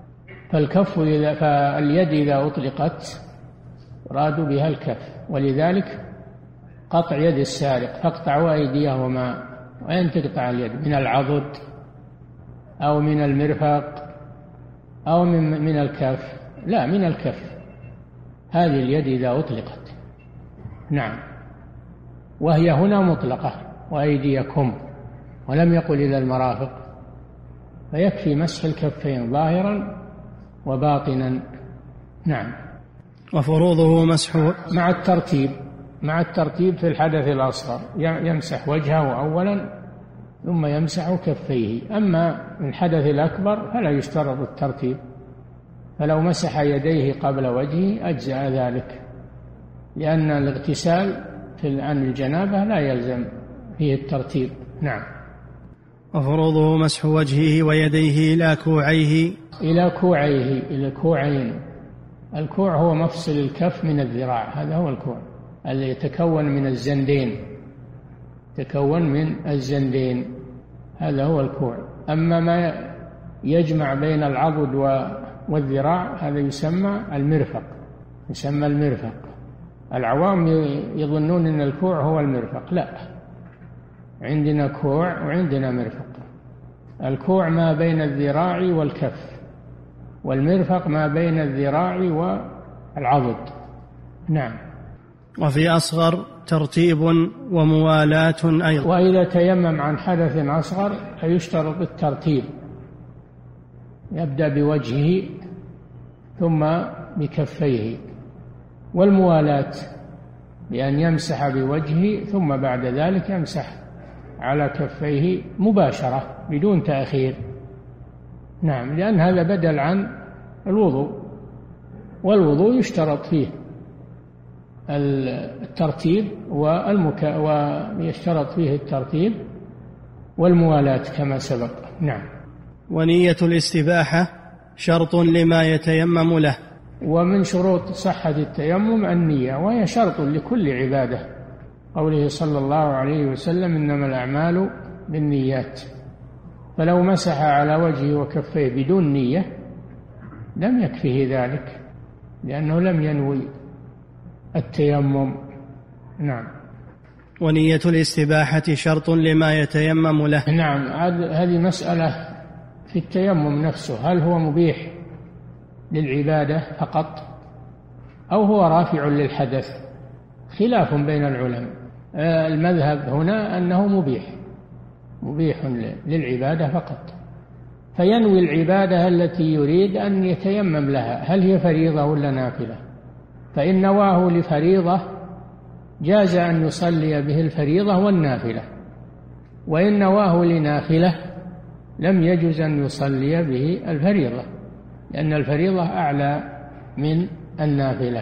فالكف إذا فاليد إذا أطلقت رادوا بها الكف، ولذلك قطع يد السارق فاقطعوا أيديهما. وين تقطع اليد؟ من العضد أو من المرفق أو من من الكف؟ لا، من الكف. هذه اليد إذا أطلقت. نعم. وهي هنا مطلقة، وأيديكم، ولم يقل إلى المرافق، فيكفي مسح الكفين ظاهرا وباطنا. نعم. وفروضه مسح مع الترتيب مع الترتيب في الحدث الأصغر، يمسح وجهه أولا ثم يمسح كفيه. أما من الحدث الأكبر فلا يشترط الترتيب، فلو مسح يديه قبل وجهه أجزأ ذلك، لأن الاغتسال عن الجنابة لا يلزم فيه الترتيب. نعم. وفروضه مسح وجهه ويديه إلى كوعيه إلى كوعيه إلى كوعين. الكوع هو مفصل الكف من الذراع، هذا هو الكوع الذي يتكون من الزندين، تكون من الزندين، هذا هو الكوع. أما ما يجمع بين العضد والذراع هذا يسمى المرفق، يسمى المرفق. العوام يظنون أن الكوع هو المرفق، لا، عندنا كوع وعندنا مرفق. الكوع ما بين الذراع والكف، والمرفق ما بين الذراع والعضد. نعم. وفي أصغر ترتيب وموالاة أيضا. وإذا تيمم عن حدث أصغر فيشترط الترتيب، يبدأ بوجهه ثم بكفيه، والموالاة بأن يمسح بوجهه ثم بعد ذلك يمسح على كفيه مباشرة بدون تأخير. نعم، لأن هذا بدل عن الوضوء، والوضوء يشترط فيه الترتيب والمك... ويشترط فيه الترتيب والموالاة كما سبق. نعم. ونية الاستباحة شرط لما يتيمم له. ومن شروط صحة التيمم النية، وهي شرط لكل عبادة، قوله صلى الله عليه وسلم إنما الأعمال بالنيات. فلو مسح على وجهه وكفيه بدون نية لم يكفه ذلك، لأنه لم ينوي التيمم. نعم. ونية الاستباحة شرط لما يتيمم له. نعم، هذه مسألة في التيمم نفسه، هل هو مبيح للعبادة فقط أو هو رافع للحدث؟ خلاف بين العلماء. المذهب هنا أنه مبيح مبيح للعبادة فقط، فينوي العبادة التي يريد أن يتيمم لها، هل هي فريضة ولا نافلة؟ فإن نواه لفريضة جاز أن يصلي به الفريضة والنافلة، وإن نواه لنافلة لم يجوز أن يصلي به الفريضة، لأن الفريضة أعلى من النافلة.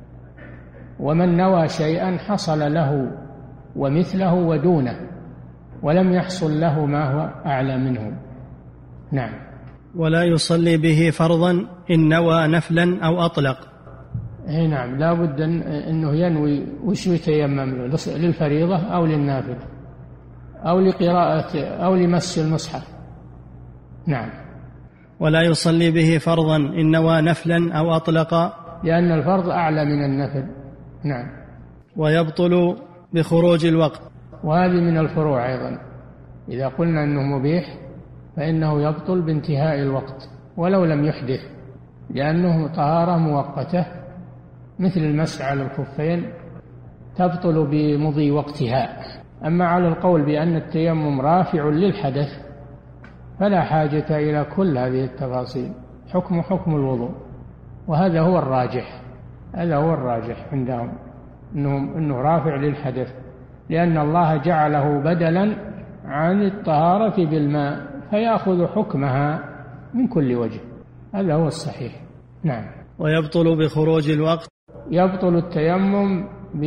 ومن نوى شيئا حصل له ومثله ودونه، ولم يحصل له ما هو أعلى منه. نعم. ولا يصلي به فرضا إن نوى نفلا أو أطلق. اي نعم، لا بد أنه ينوي وش يتيمم له، للفريضة أو للنافلة أو لقراءة أو لمس المصحف. نعم. ولا يصلي به فرضا إن نوى نفلا أو أطلق، لأن الفرض أعلى من النفل. نعم. ويبطل بخروج الوقت. وهذه من الفروع أيضا، إذا قلنا أنه مبيح فإنه يبطل بانتهاء الوقت ولو لم يحدث، لأنه طهارة مؤقتة مثل المسح على الخفين تبطل بمضي وقتها. أما على القول بأن التيمم رافع للحدث فلا حاجة إلى كل هذه التفاصيل، حكم حكم الوضوء، وهذا هو الراجح هذا هو الراجح عندهم، إنه, إنه رافع للحدث، لأن الله جعله بدلا عن الطهارة بالماء فيأخذ حكمها من كل وجه، هذا هو الصحيح. نعم. ويبطل بخروج الوقت. يبطل التيمم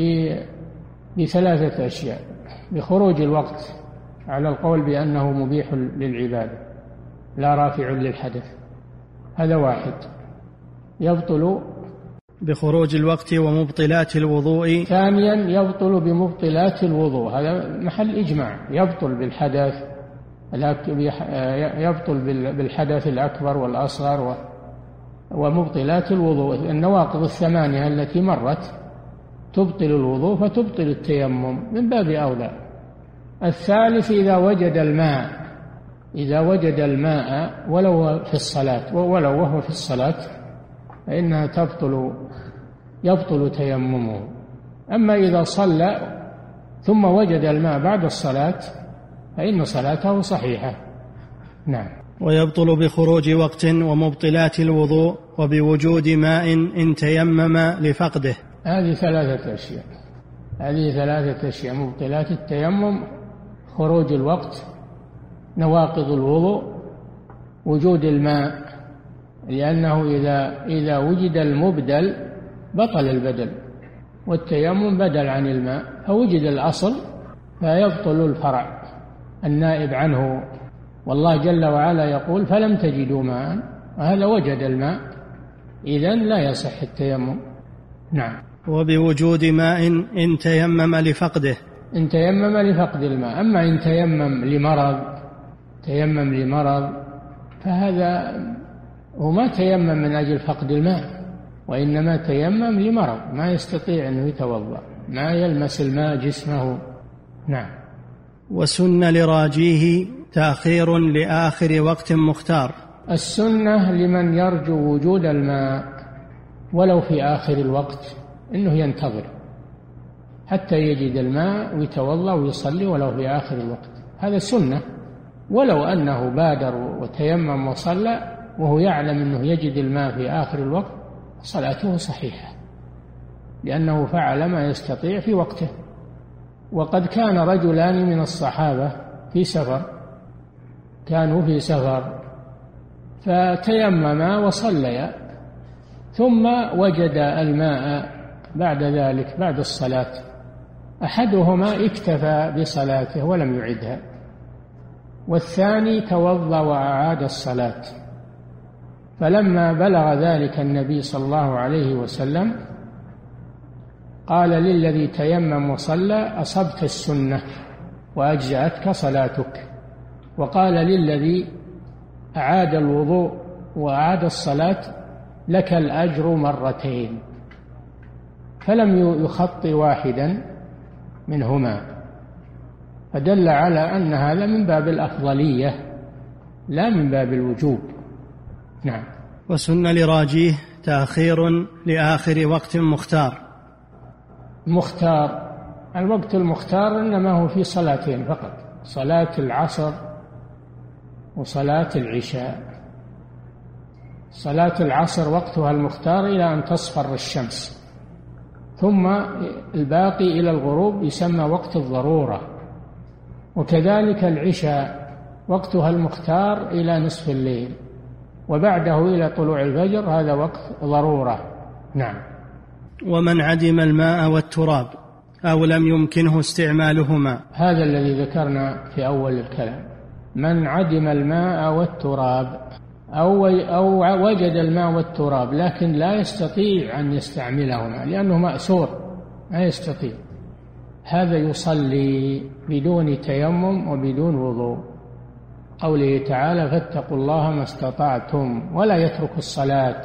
بثلاثة أشياء: بخروج الوقت على القول بأنه مبيح للعبادة لا رافع للحدث، هذا واحد. يبطل بخروج الوقت ومبطلات الوضوء. ثانيا يبطل بمبطلات الوضوء، هذا محل إجماع، يبطل بالحدث يبطل بالحدث الأكبر والأصغر ومبطلات الوضوء النواقض الثمانية التي مرت تبطل الوضوء فتبطل التيمم من باب أولى. الثالث إذا وجد الماء إذا وجد الماء ولو في الصلاة ولو وهو في الصلاة فإنها تبطل يبطل تيممه. أما إذا صلى ثم وجد الماء بعد الصلاة فإن صلاته صحيحة. نعم. ويبطل بخروج وقت ومبطلات الوضوء وبوجود ماء إن تيمم لفقده. هذه ثلاثة أشياء هذه ثلاثة أشياء مبطلات التيمم: خروج الوقت، نواقض الوضوء، وجود الماء، لأنه إذا إذا وجد المبدل بطل البدل، والتيمم بدل عن الماء، فوجد الأصل فيبطل الفرع النائب عنه. والله جل وعلا يقول: فلم تجدوا ماء، وهذا وجد الماء، إذن لا يصح التيمم. نعم. وبوجود ماء إن تيمم لفقده. إن تيمم لفقد الماء. أما إن تيمم لمرض تيمم لمرض فهذا هو ما تيمم من أجل فقد الماء، وإنما تيمم لمرض ما يستطيع أنه يتوضأ، ما يلمس الماء جسمه. نعم. وسن لراجيه تأخير لآخر وقت مختار. السنة لمن يرجو وجود الماء ولو في آخر الوقت إنه ينتظر حتى يجد الماء ويتوضأ ويصلي ولو في آخر الوقت، هذا سنة. ولو أنه بادر وتيمم وصلى وهو يعلم أنه يجد الماء في آخر الوقت صلاته صحيحة، لأنه فعل ما يستطيع في وقته. وقد كان رجلان من الصحابة في سفر كانوا في سفر فتيمما وصليا، ثم وجد الماء بعد ذلك بعد الصلاة، أحدهما اكتفى بصلاته ولم يعدها، والثاني توضأ وأعاد الصلاة. فلما بلغ ذلك النبي صلى الله عليه وسلم قال للذي تيمم وصلى: أصبت السنة وأجزأتك صلاتك. وقال للذي أعاد الوضوء وأعاد الصلاة: لك الأجر مرتين. فلم يخطي واحدا منهما، فدل على أن هذا من باب الأفضلية لا من باب الوجوب. نعم. وسن لراجيه تأخير لآخر وقت مختار. مختار الوقت المختار إنما هو في صلاتين فقط: صلاة العصر وصلاة العشاء. صلاة العصر وقتها المختار إلى أن تصفر الشمس، ثم الباقي إلى الغروب يسمى وقت الضرورة. وكذلك العشاء وقتها المختار إلى نصف الليل، وبعده إلى طلوع الفجر، هذا وقت ضرورة. نعم. ومن عدم الماء والتراب أو لم يمكنه استعمالهما، هذا الذي ذكرنا في أول الكلام: من عدم الماء والتراب أو أو وجد الماء والتراب لكن لا يستطيع أن يستعملهما لأنه مأسور ما يستطيع، هذا يصلي بدون تيمم وبدون وضوء. قوله تعالى: فاتقوا الله ما استطعتم، ولا يترك الصلاة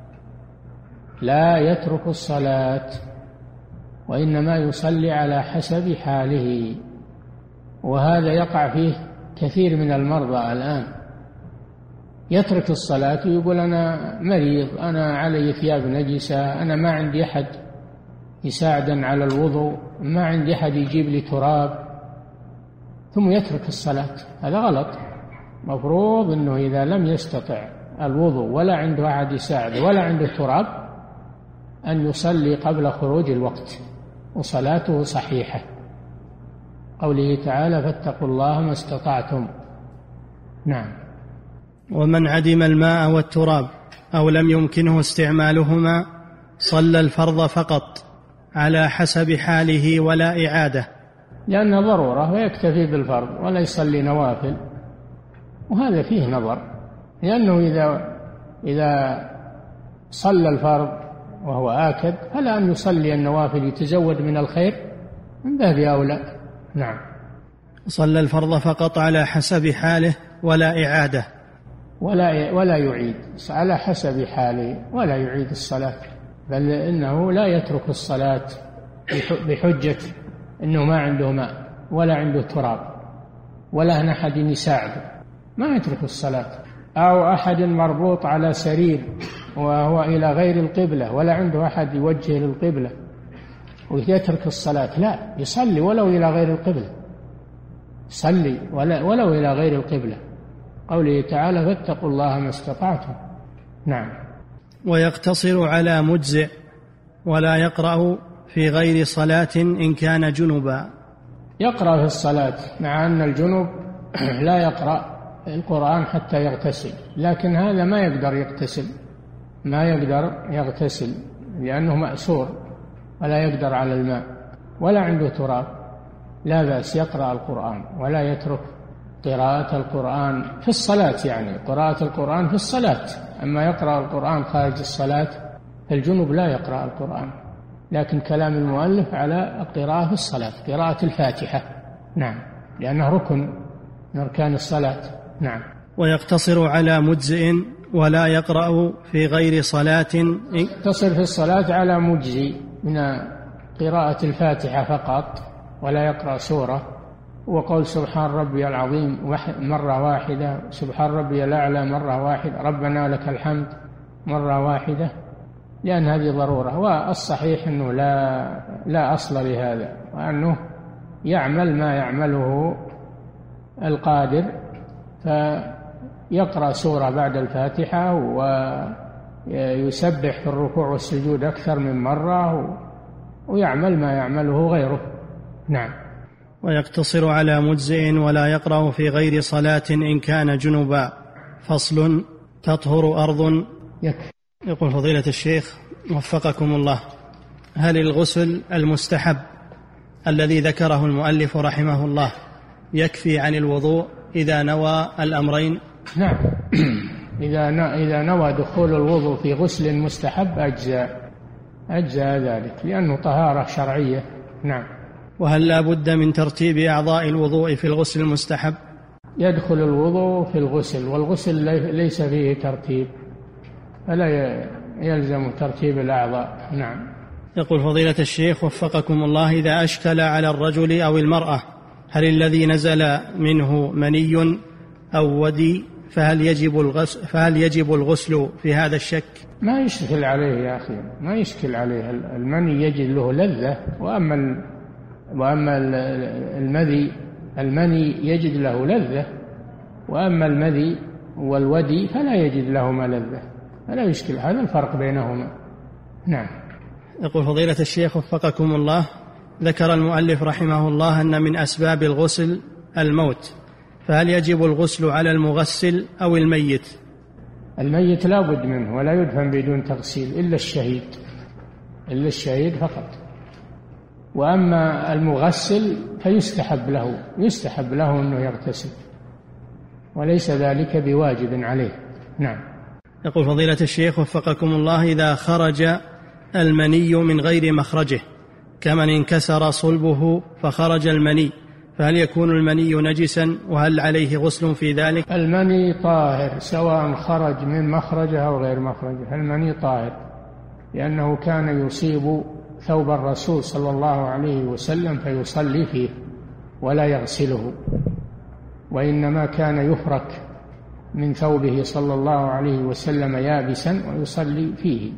لا يترك الصلاة وإنما يصلي على حسب حاله. وهذا يقع فيه كثير من المرضى الآن، يترك الصلاة ويقول: أنا مريض، أنا علي ثياب نجسة، أنا ما عندي أحد يساعدني على الوضوء، ما عندي أحد يجيب لي تراب، ثم يترك الصلاة. هذا غلط. مفروض أنه إذا لم يستطع الوضوء ولا عنده أحد يساعده ولا عنده تراب أن يصلي قبل خروج الوقت وصلاته صحيحة. قوله تعالى: فاتقوا الله ما استطعتم. نعم. ومن عدم الماء والتراب أو لم يمكنه استعمالهما صلى الفرض فقط على حسب حاله ولا إعادة، لأنه ضرورة ويكتفي بالفرض ولا يصلي نوافل. وهذا فيه نظر، لأنه إذا إذا صلى الفرض وهو آكد فلا أن يصلي النوافل يتزود من الخير من باب أولى. نعم. صلى الفرض فقط على حسب حاله ولا إعادة. ولا ولا يعيد على حسب حاله، ولا يعيد الصلاة، بل إنه لا يترك الصلاة بحجة إنه ما عنده ماء ولا عنده تراب ولا أحد يساعده، ما يترك الصلاة. أو أحد مربوط على سرير وهو إلى غير القبلة ولا عنده أحد يوجه للقبلة ويترك الصلاة، لا، يصلي ولو إلى غير القبلة، صلي ولو إلى غير القبلة، قوله تعالى فاتقوا الله ما استطعتم. نعم. ويقتصر على مجزئ ولا يقرأ في غير صلاة إن كان جنبا. يقرأ في الصلاة، مع أن الجنب لا يقرأ القرآن حتى يغتسل، لكن هذا ما يقدر يغتسل ما يقدر يغتسل لأنه مأسور ولا يقدر على الماء ولا عنده تراب، لا بأس يقرأ القرآن ولا يترك قراءة القرآن في الصلاة، يعني قراءة القرآن في الصلاة. أما يقرأ القرآن خارج الصلاة فالجنب لا يقرأ القرآن، لكن كلام المؤلف على القراءة في الصلاة، قراءة الفاتحة. نعم، لأنه ركن من أركان الصلاة. نعم. ويقتصر على مجزئ ولا يقرأ في غير صلاة. يقتصر في الصلاة على مجزي من قراءة الفاتحة فقط ولا يقرأ سورة، وقول سبحان ربي العظيم مرة واحدة، سبحان ربي الأعلى مرة واحدة، ربنا لك الحمد مرة واحدة، لأن هذه ضرورة. والصحيح أنه لا لا أصل لهذا، وأنه يعمل ما يعمله القادر، فيقرأ سورة بعد الفاتحة ويسبح في الركوع والسجود أكثر من مرة ويعمل ما يعمله غيره. نعم. ويقتصر على مجزئ ولا يقرأ في غير صلاة إن كان جنبا. فصل: تطهر أرض. يكفي. يقول فضيلة الشيخ وفقكم الله: هل الغسل المستحب الذي ذكره المؤلف رحمه الله يكفي عن الوضوء إذا نوى الأمرين؟ نعم. إذا إذا نوى دخول الوضوء في غسل مستحب أجزاء أجزاء ذلك، لأنه طهارة شرعية. نعم. وهل لا بد من ترتيب أعضاء الوضوء في الغسل المستحب؟ يدخل الوضوء في الغسل، والغسل ليس فيه ترتيب، فلا يلزم ترتيب الأعضاء. نعم. يقول فضيلة الشيخ وفقكم الله: إذا أشكل على الرجل أو المرأة هل الذي نزل منه مني أو ودي فهل يجب الغسل, فهل يجب الغسل في هذا الشك؟ ما يشكل عليه يا أخي، ما يشكل عليه. المني يجد له لذة، وأما وأما المذي المني يجد له لذة، وأما المذي والودي فلا يجد لهما لذة، فلا يشكل. هذا الفرق بينهما. نعم. يقول فضيلة الشيخ وفقكم الله: ذكر المؤلف رحمه الله أن من أسباب الغسل الموت، فهل يجب الغسل على المغسل أو الميت؟ الميت لا بد منه ولا يدفن بدون تغسيل إلا الشهيد، إلا الشهيد فقط. وأما المغسل فيستحب له يستحب له أنه يغتسل، وليس ذلك بواجب عليه. نعم. يقول فضيلة الشيخ وفقكم الله: إذا خرج المني من غير مخرجه كمن انكسر صلبه فخرج المني، فهل يكون المني نجسا؟ وهل عليه غسل في ذلك؟ المني طاهر سواء خرج من مخرجه أو غير مخرجه، المني طاهر، لأنه كان يصيب ثوب الرسول صلى الله عليه وسلم فيصلي فيه ولا يغسله، وإنما كان يفرك من ثوبه صلى الله عليه وسلم يابسا ويصلي فيه.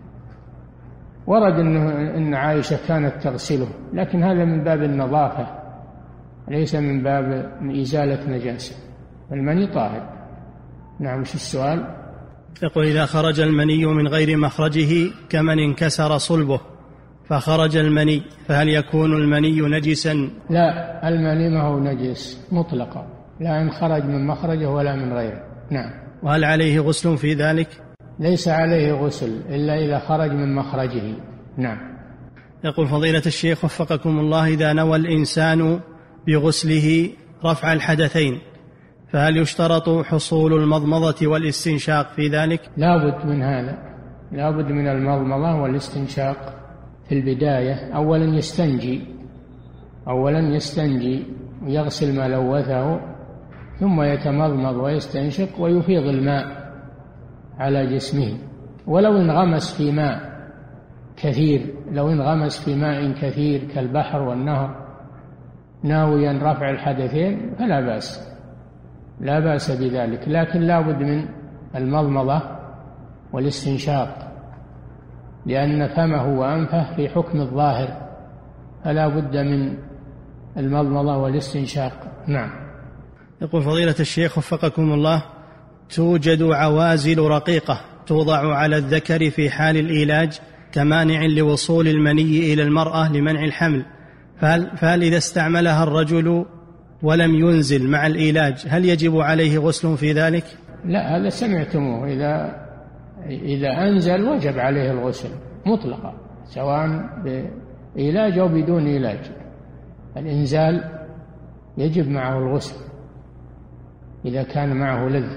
ورد إن عائشة كانت تغسله، لكن هذا من باب النظافة ليس من باب إزالة نجاسة. المني طاهر. نعم. وش السؤال؟ يقول: إذا خرج المني من غير مخرجه كمن انكسر صلبه فخرج المني، فهل يكون المني نجسا؟ لا، المني ما هو نجس مطلقا، لا إن خرج من مخرجه ولا من غيره. نعم. وهل عليه غسل في ذلك؟ ليس عليه غسل إلا إذا خرج من مخرجه. نعم. يقول فضيلة الشيخ وفقكم الله: إذا نوى الإنسان بغسله رفع الحدثين فهل يشترط حصول المضمضة والاستنشاق في ذلك؟ لا بد من هذا، لا بد من المضمضة والاستنشاق في البداية. أولا يستنجي أولا يستنجي ويغسل ما لوثه ثم يتمضمض ويستنشق ويفيض الماء على جسمه، ولو انغمس في ماء كثير، لو انغمس في ماء كثير كالبحر والنهر ناويا رفع الحدثين فلا بأس، لا بأس بذلك، لكن لا بد من المضمضة والاستنشاق، لأن فمه وأنفه في حكم الظاهر، فلا بد من المضمضة والاستنشاق. نعم. يقول فضيلة الشيخ وفقكم الله: توجد عوازل رقيقة توضع على الذكر في حال الإيلاج كمانع لوصول المني إلى المرأة لمنع الحمل، فهل, فهل إذا استعملها الرجل ولم ينزل مع الإيلاج هل يجب عليه غسل في ذلك؟ لا، هذا سمعتموه، إذا إذا أنزل وجب عليه الغسل مطلقا، سواء بإيلاج أو بدون إيلاج، الإنزال يجب معه الغسل إذا كان معه لذة.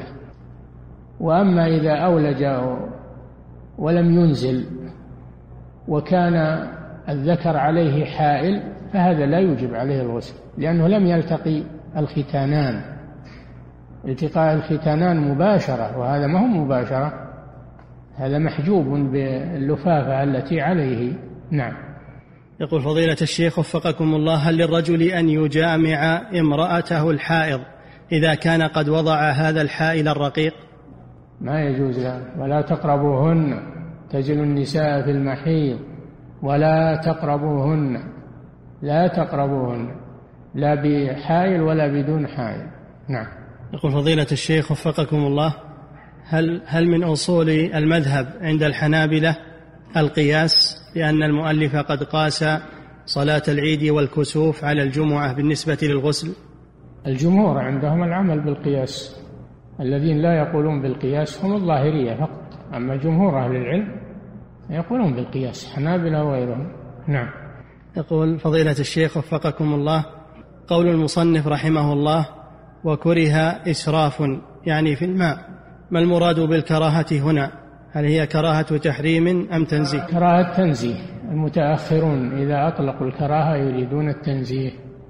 وأما إذا أولج ولم ينزل وكان الذكر عليه حائل فهذا لا يوجب عليه الغسل، لأنه لم يلتقي الختانان، التقاء الختانان مباشرة، وهذا ما هو مباشرة، هذا محجوب باللفافة التي عليه. نعم. يقول فضيلة الشيخ وفقكم الله: هل للرجل أن يجامع امرأته الحائض إذا كان قد وضع هذا الحائل الرقيق؟ ما يجوز له. ولا تقربوهن، تزل النساء في المحيض ولا تقربوهن، لا تقربوهن، لا بحائل ولا بدون حائل. نعم. يقول فضيلة الشيخ وفقكم الله: هل هل من أصول المذهب عند الحنابلة القياس، لأن المؤلف قد قاس صلاة العيد والكسوف على الجمعة بالنسبة للغسل؟ الجمهور عندهم العمل بالقياس، الذين لا يقولون بالقياس هم الظاهرية فقط، أما جمهور أهل العلم يقولون بالقياس، حنابلة وغيرهم. نعم. يقول فضيلة الشيخ وفقكم الله: قول المصنف رحمه الله: وكره إسراف يعني في الماء، ما المراد بالكراهة هنا؟ هل هي كراهة تحريم أم تنزيه؟ كراهة تنزيه، المتأخرون إذا أطلقوا الكراهة يريدون التنزيه،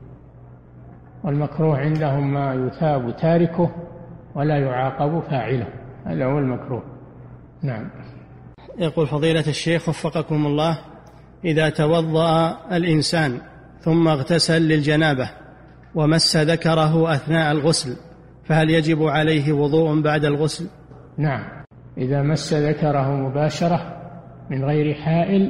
والمكروه عندهم ما يثاب تاركه ولا يعاقب فاعله، هذا هو المكروه. نعم. يقول فضيلة الشيخ وفقكم الله: إذا توضأ الإنسان ثم اغتسل للجنابة ومس ذكره أثناء الغسل فهل يجب عليه وضوء بعد الغسل؟ نعم، إذا مس ذكره مباشرة من غير حائل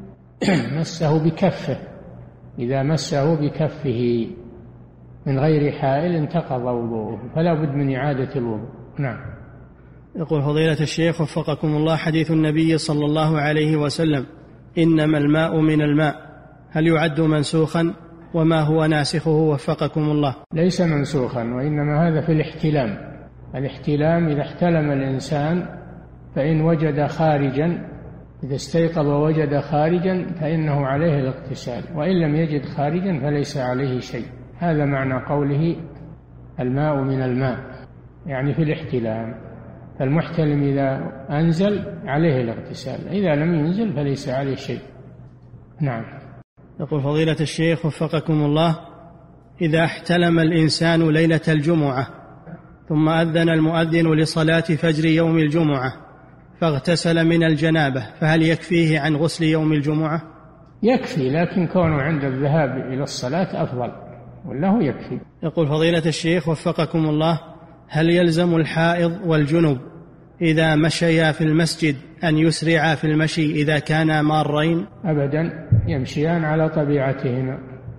مسه بكفه، إذا مسه بكفه من غير حائل انتقض وضوءه، فلا بد من إعادة الوضوء. نعم. يقول فضيلة الشيخ وفقكم الله: حديث النبي صلى الله عليه وسلم: إنما الماء من الماء، هل يعد منسوخا؟ وما هو ناسخه وفقكم الله؟ ليس منسوخا، وإنما هذا في الاحتلام. الاحتلام إذا احتلم الإنسان فإن وجد خارجا، إذا استيقظ ووجد خارجا فإنه عليه الاغتسال، وإن لم يجد خارجا فليس عليه شيء. هذا معنى قوله الماء من الماء، يعني في الاحتلام، فالمحتلم إذا أنزل عليه الاغتسال، إذا لم ينزل فليس عليه شيء. نعم. يقول فضيلة الشيخ وفقكم الله: إذا احتلم الإنسان ليلة الجمعة ثم أذن المؤذن لصلاة فجر يوم الجمعة فاغتسل من الجنابة فهل يكفيه عن غسل يوم الجمعة؟ يكفي، لكن كونه عند الذهاب إلى الصلاة أفضل، والله يكفي. يقول فضيلة الشيخ وفقكم الله: هل يلزم الحائض والجنب إذا مشيا في المسجد أن يسرعا في المشي إذا كانا مارين؟ أبدا، يمشيان على طبيعتهما،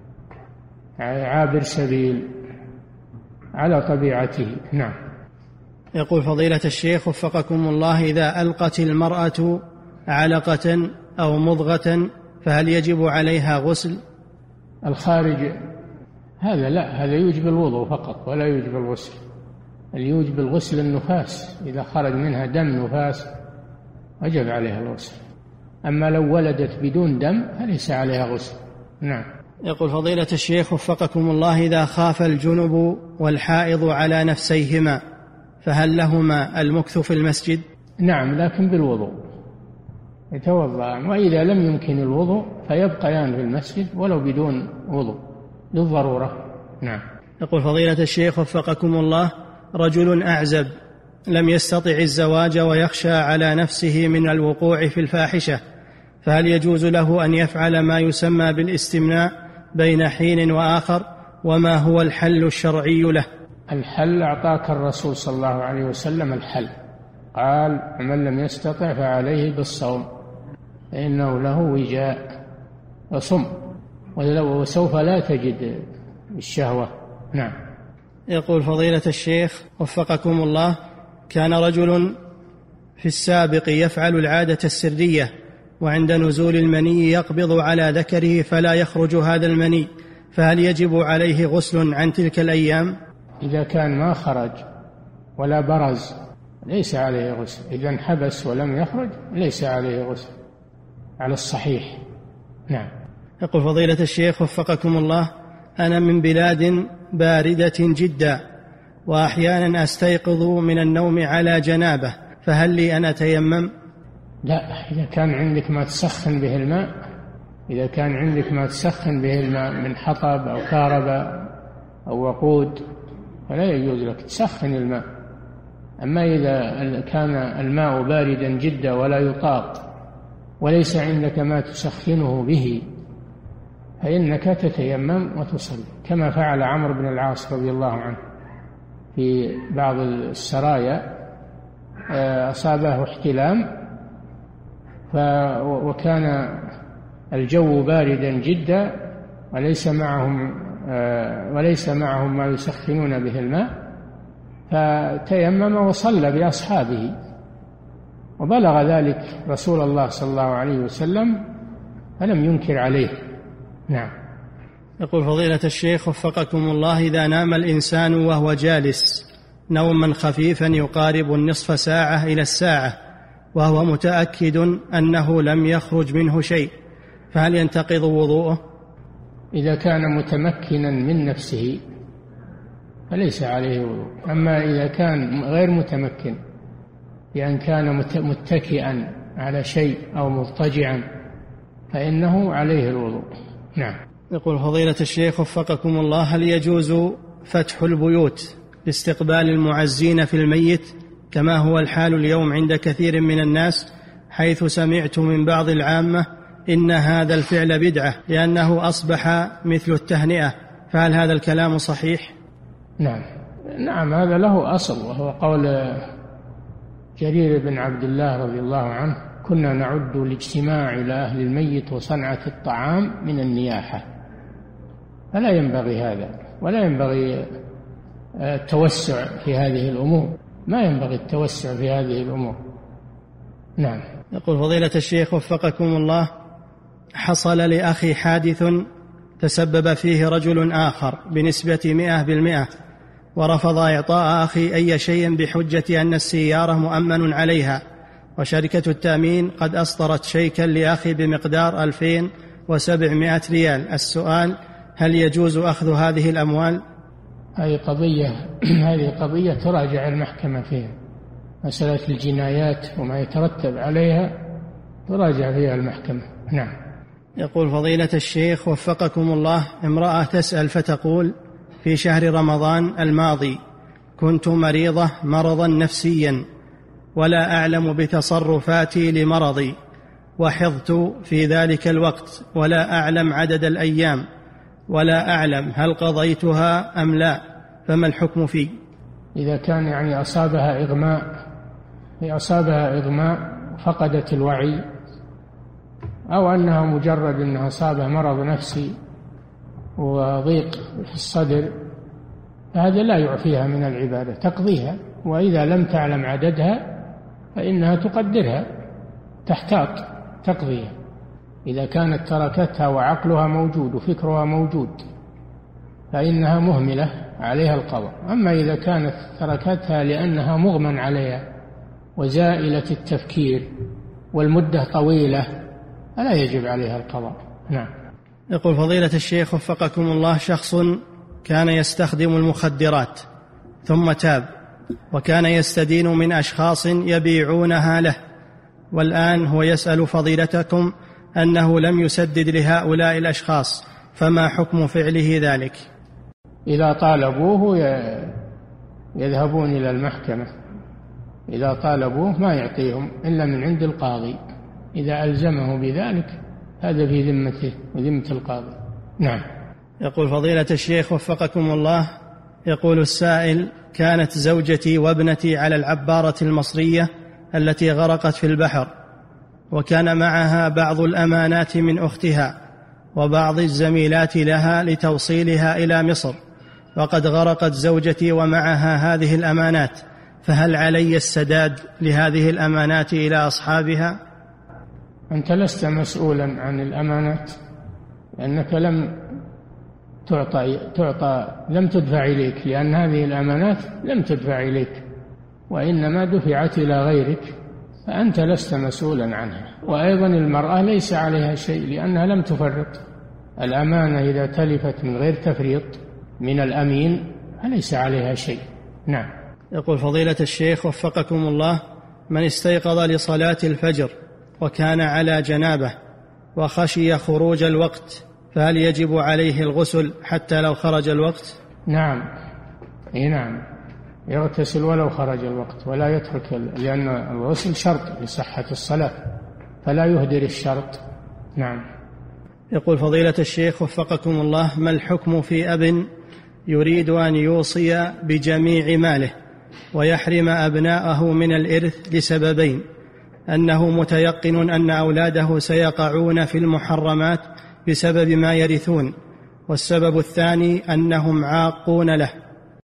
عابر سبيل على طبيعته. نعم. يقول فضيلة الشيخ وفقكم الله: إذا ألقت المرأة علقة أو مضغة فهل يجب عليها غسل؟ الخارج هذا لا، هذا يوجب الوضوء فقط ولا يوجب الغسل. اللي يوجب الغسل النفاس، إذا خرج منها دم نفاس وجب عليها الغسل، أما لو ولدت بدون دم فليس عليها غسل. نعم. يقول فضيلة الشيخ وفقكم الله: إذا خاف الجنب والحائض على نفسيهما فهل لهما المكث في المسجد؟ نعم، لكن بالوضوء، يتوضأ، وإذا لم يمكن الوضوء فيبقيان في المسجد ولو بدون وضوء للضرورة. نعم. يقول فضيلة الشيخ وفقكم الله: رجل أعزب لم يستطع الزواج ويخشى على نفسه من الوقوع في الفاحشة، فهل يجوز له أن يفعل ما يسمى بالاستمناء بين حين وآخر؟ وما هو الحل الشرعي له؟ الحل أعطاك الرسول صلى الله عليه وسلم الحل، قال: من لم يستطع فعليه بالصوم فإنه له وجاء، وصم وسوف لا تجد الشهوة. نعم. يقول فضيلة الشيخ وفقكم الله: كان رجل في السابق يفعل العادة السرية، وعند نزول المني يقبض على ذكره فلا يخرج هذا المني، فهل يجب عليه غسل عن تلك الأيام؟ إذا كان ما خرج ولا برز ليس عليه غسل، إذا انحبس ولم يخرج ليس عليه غسل على الصحيح. نعم. يقول فضيلة الشيخ وفقكم الله: أنا من بلاد باردة جدا، وأحيانا أستيقظ من النوم على جنابة، فهل لي أن أتيمم؟ لا، إذا كان عندك ما تسخن به الماء، إذا كان عندك ما تسخن به الماء من حطب أو كهرباء أو وقود فلا يجوز لك تسخن الماء. أما إذا كان الماء باردا جدا ولا يطاق وليس عندك ما تسخنه به فإنك تتيمم وتصلي، كما فعل عمرو بن العاص رضي الله عنه في بعض السرايا، أصابه احتلام وكان الجو باردا جدا وليس معهم وليس معهم ما يسخنون به الماء، فتيمم وصلى بأصحابه، وبلغ ذلك رسول الله صلى الله عليه وسلم فلم ينكر عليه. نعم. يقول فضيلة الشيخ وفقكم الله: إذا نام الإنسان وهو جالس نوما خفيفا يقارب النصف ساعة إلى الساعة وهو متأكد أنه لم يخرج منه شيء، فهل ينتقض وضوءه؟ إذا كان متمكنا من نفسه فليس عليه وضوء، أما إذا كان غير متمكن بأن كان متكئا على شيء أو مضطجعا فإنه عليه الوضوء. نعم. يقول فضيلة الشيخ وفقكم الله: هل يجوز فتح البيوت لاستقبال المعزين في الميت كما هو الحال اليوم عند كثير من الناس، حيث سمعت من بعض العامة إن هذا الفعل بدعة لأنه أصبح مثل التهنئة، فهل هذا الكلام صحيح؟ نعم نعم هذا له أصل، وهو قول جرير بن عبد الله رضي الله عنه: كنا نعد الاجتماع إلى أهل الميت وصنعة الطعام من النياحة. فلا ينبغي هذا، ولا ينبغي التوسع في هذه الأمور، ما ينبغي التوسع في هذه الأمور. نعم. يقول فضيلة الشيخ وفقكم الله: حصل لأخي حادث تسبب فيه رجل آخر بنسبة مئة بالمئة، ورفض إعطاء أخي أي شيء بحجة أن السيارة مؤمن عليها، وشركة التأمين قد أصدرت شيكا لأخي بمقدار ألفين وسبعمائة ريال. السؤال: هل يجوز أخذ هذه الأموال؟ هذه قضية هذه قضية تراجع المحكمة فيها، مسألة الجنايات وما يترتب عليها تراجع فيها المحكمة. نعم. يقول فضيلة الشيخ وفقكم الله: امرأة تسأل فتقول: في شهر رمضان الماضي كنت مريضة مرضا نفسيا ولا أعلم بتصرفاتي لمرضي، وحضت في ذلك الوقت ولا أعلم عدد الأيام ولا أعلم هل قضيتها أم لا، فما الحكم فيه؟ إذا كان يعني أصابها إغماء أصابها إغماء فقدت الوعي، أو أنها مجرد أنها أصابها مرض نفسي وضيق في الصدر، فهذا لا يعفيها من العبادة، تقضيها. وإذا لم تعلم عددها فإنها تقدرها، تحتاط تقضيها. إذا كانت تركتها وعقلها موجود وفكرها موجود فإنها مهملة عليها القضاء. أما إذا كانت تركتها لأنها مغمى عليها وزائلة التفكير والمدة طويلة فلا يجب عليها القضاء. نعم. يقول فضيلة الشيخ وفقكم الله: شخص كان يستخدم المخدرات ثم تاب، وكان يستدين من أشخاص يبيعونها له، والآن هو يسأل فضيلتكم أنه لم يسدد لهؤلاء الأشخاص، فما حكم فعله ذلك؟ إذا طالبوه يذهبون إلى المحكمة، إذا طالبوه ما يعطيهم إلا من عند القاضي، إذا ألزمه بذلك هذا في ذمته وذمة القاضي. نعم. يقول فضيلة الشيخ وفقكم الله، يقول السائل: كانت زوجتي وابنتي على العبارة المصرية التي غرقت في البحر، وكان معها بعض الأمانات من أختها وبعض الزميلات لها لتوصيلها إلى مصر، وقد غرقت زوجتي ومعها هذه الأمانات، فهل علي السداد لهذه الأمانات إلى أصحابها؟ أنت لست مسؤولا عن الأمانات، لأنك لم تعطى, تعطى لم تدفع إليك، لأن هذه الأمانات لم تدفع إليك وإنما دفعت إلى غيرك، فأنت لست مسؤولا عنها. وأيضا المرأة ليس عليها شيء لأنها لم تفرط. الأمانة إذا تلفت من غير تفريط من الأمين فليس عليها شيء. نعم. يقول فضيلة الشيخ وفقكم الله: من استيقظ لصلاة الفجر وكان على جنابه وخشي خروج الوقت، فهل يجب عليه الغسل حتى لو خرج الوقت؟ نعم. إيه نعم، يغتسل ولو خرج الوقت ولا يترك، لأن الغسل شرط لصحة الصلاة فلا يهدر الشرط. نعم. يقول فضيلة الشيخ وفقكم الله: ما الحكم في أب يريد أن يوصي بجميع ماله ويحرم أبناءه من الإرث لسببين: أنه متيقن أن أولاده سيقعون في المحرمات بسبب ما يرثون، والسبب الثاني أنهم عاقون له؟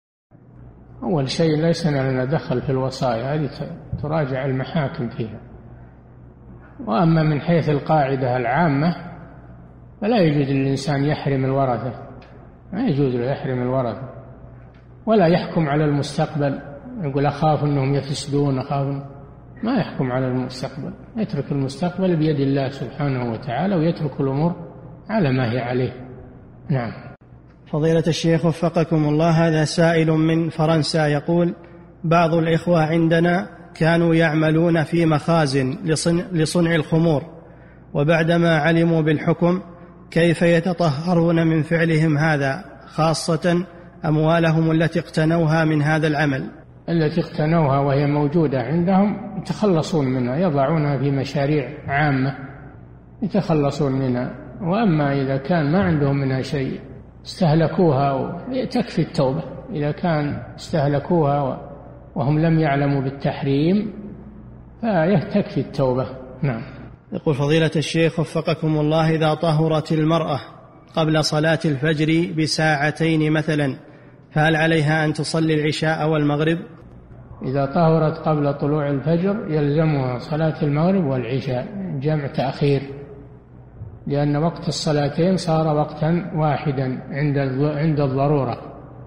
أول شيء ليس لنا دخل في الوصايا، هذه تراجع المحاكم فيها. وأما من حيث القاعدة العامة فلا يجوز للإنسان يحرم الورثة، ما يجوز له يحرم الورثة، ولا يحكم على المستقبل، يقول أخاف أنهم يفسدون، أخاف، ما يحكم على المستقبل، يترك المستقبل بيد الله سبحانه وتعالى ويترك الأمور على ما هي عليه. نعم. فضيلة الشيخ وفقكم الله، هذا سائل من فرنسا يقول: بعض الإخوة عندنا كانوا يعملون في مخازن لصنع, لصنع الخمور، وبعدما علموا بالحكم كيف يتطهرون من فعلهم هذا، خاصة أموالهم التي اقتنوها من هذا العمل؟ التي اقتنوها وهي موجودة عندهم يتخلصون منها، يضعونها في مشاريع عامة يتخلصون منها. وأما إذا كان ما عندهم منها شيء استهلكوها تكفي التوبة، إذا كان استهلكوها وهم لم يعلموا بالتحريم فتكفي التوبة. نعم. يقول فضيلة الشيخ وفقكم الله: إذا طهرت المرأة قبل صلاة الفجر بساعتين مثلا، فهل عليها أن تصلي العشاء والمغرب؟ إذا طهرت قبل طلوع الفجر يلزمها صلاة المغرب والعشاء جمع تأخير، لأن وقت الصلاتين صار وقتا واحدا عند عند الضرورة.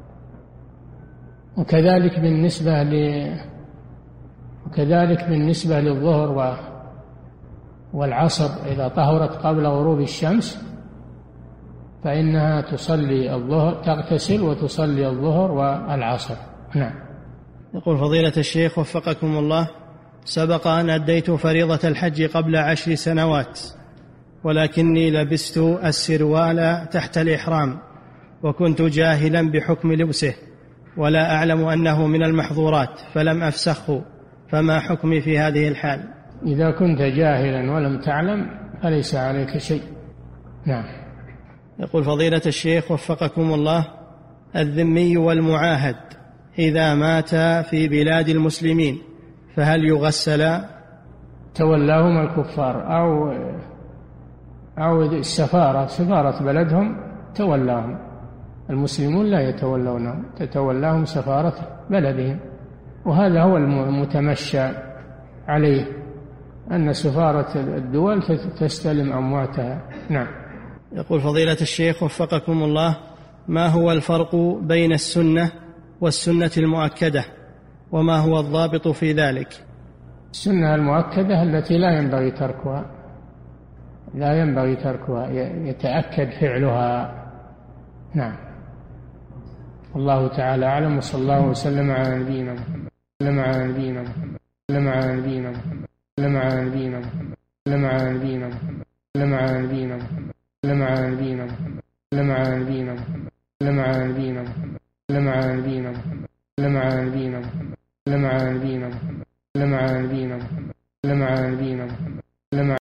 وكذلك بالنسبة ل وكذلك بالنسبة للظهر والعصر، إذا طهرت قبل غروب الشمس فإنها تصلي الظهر، تغتسل وتصلي الظهر والعصر. نعم. يقول فضيلة الشيخ وفقكم الله: سبق أن أديت فريضة الحج قبل عشر سنوات، ولكني لبست السروال تحت الإحرام وكنت جاهلا بحكم لبسه ولا أعلم أنه من المحظورات فلم أفسخه، فما حكمي في هذه الحال؟ إذا كنت جاهلا ولم تعلم فليس عليك شيء. نعم. يقول فضيلة الشيخ وفقكم الله: الذمي والمعاهد إذا مات في بلاد المسلمين فهل يغسل؟ تولاهما الكفار أو أو السفارة، سفارة بلدهم تولاهم، المسلمون لا يتولونهم، تتولاهم سفارة بلدهم، وهذا هو المتمشى عليه، أن سفارة الدول تستلم أمواتها. نعم. يقول فضيلة الشيخ وفقكم الله: ما هو الفرق بين السنة والسنة المؤكدة، وما هو الضابط في ذلك؟ السنة المؤكدة التي لا ينبغي تركها، لا ينبغي تركها، يتأكد فعلها. نعم. الله تعالى أعلم، وصلى الله وسلم على نبينا محمد وسلم على نبينا محمد وسلم على نبينا محمد وسلم على نبينا محمد وسلم على نبينا محمد وسلم على نبينا محمد وسلم على نبينا محمد وسلم على نبينا محمد وسلم على نبينا محمد وسلم على نبينا محمد وسلم على نبينا محمد وسلم على نبينا محمد وسلم على نبينا محمد وسلم على نبينا محمد وسلم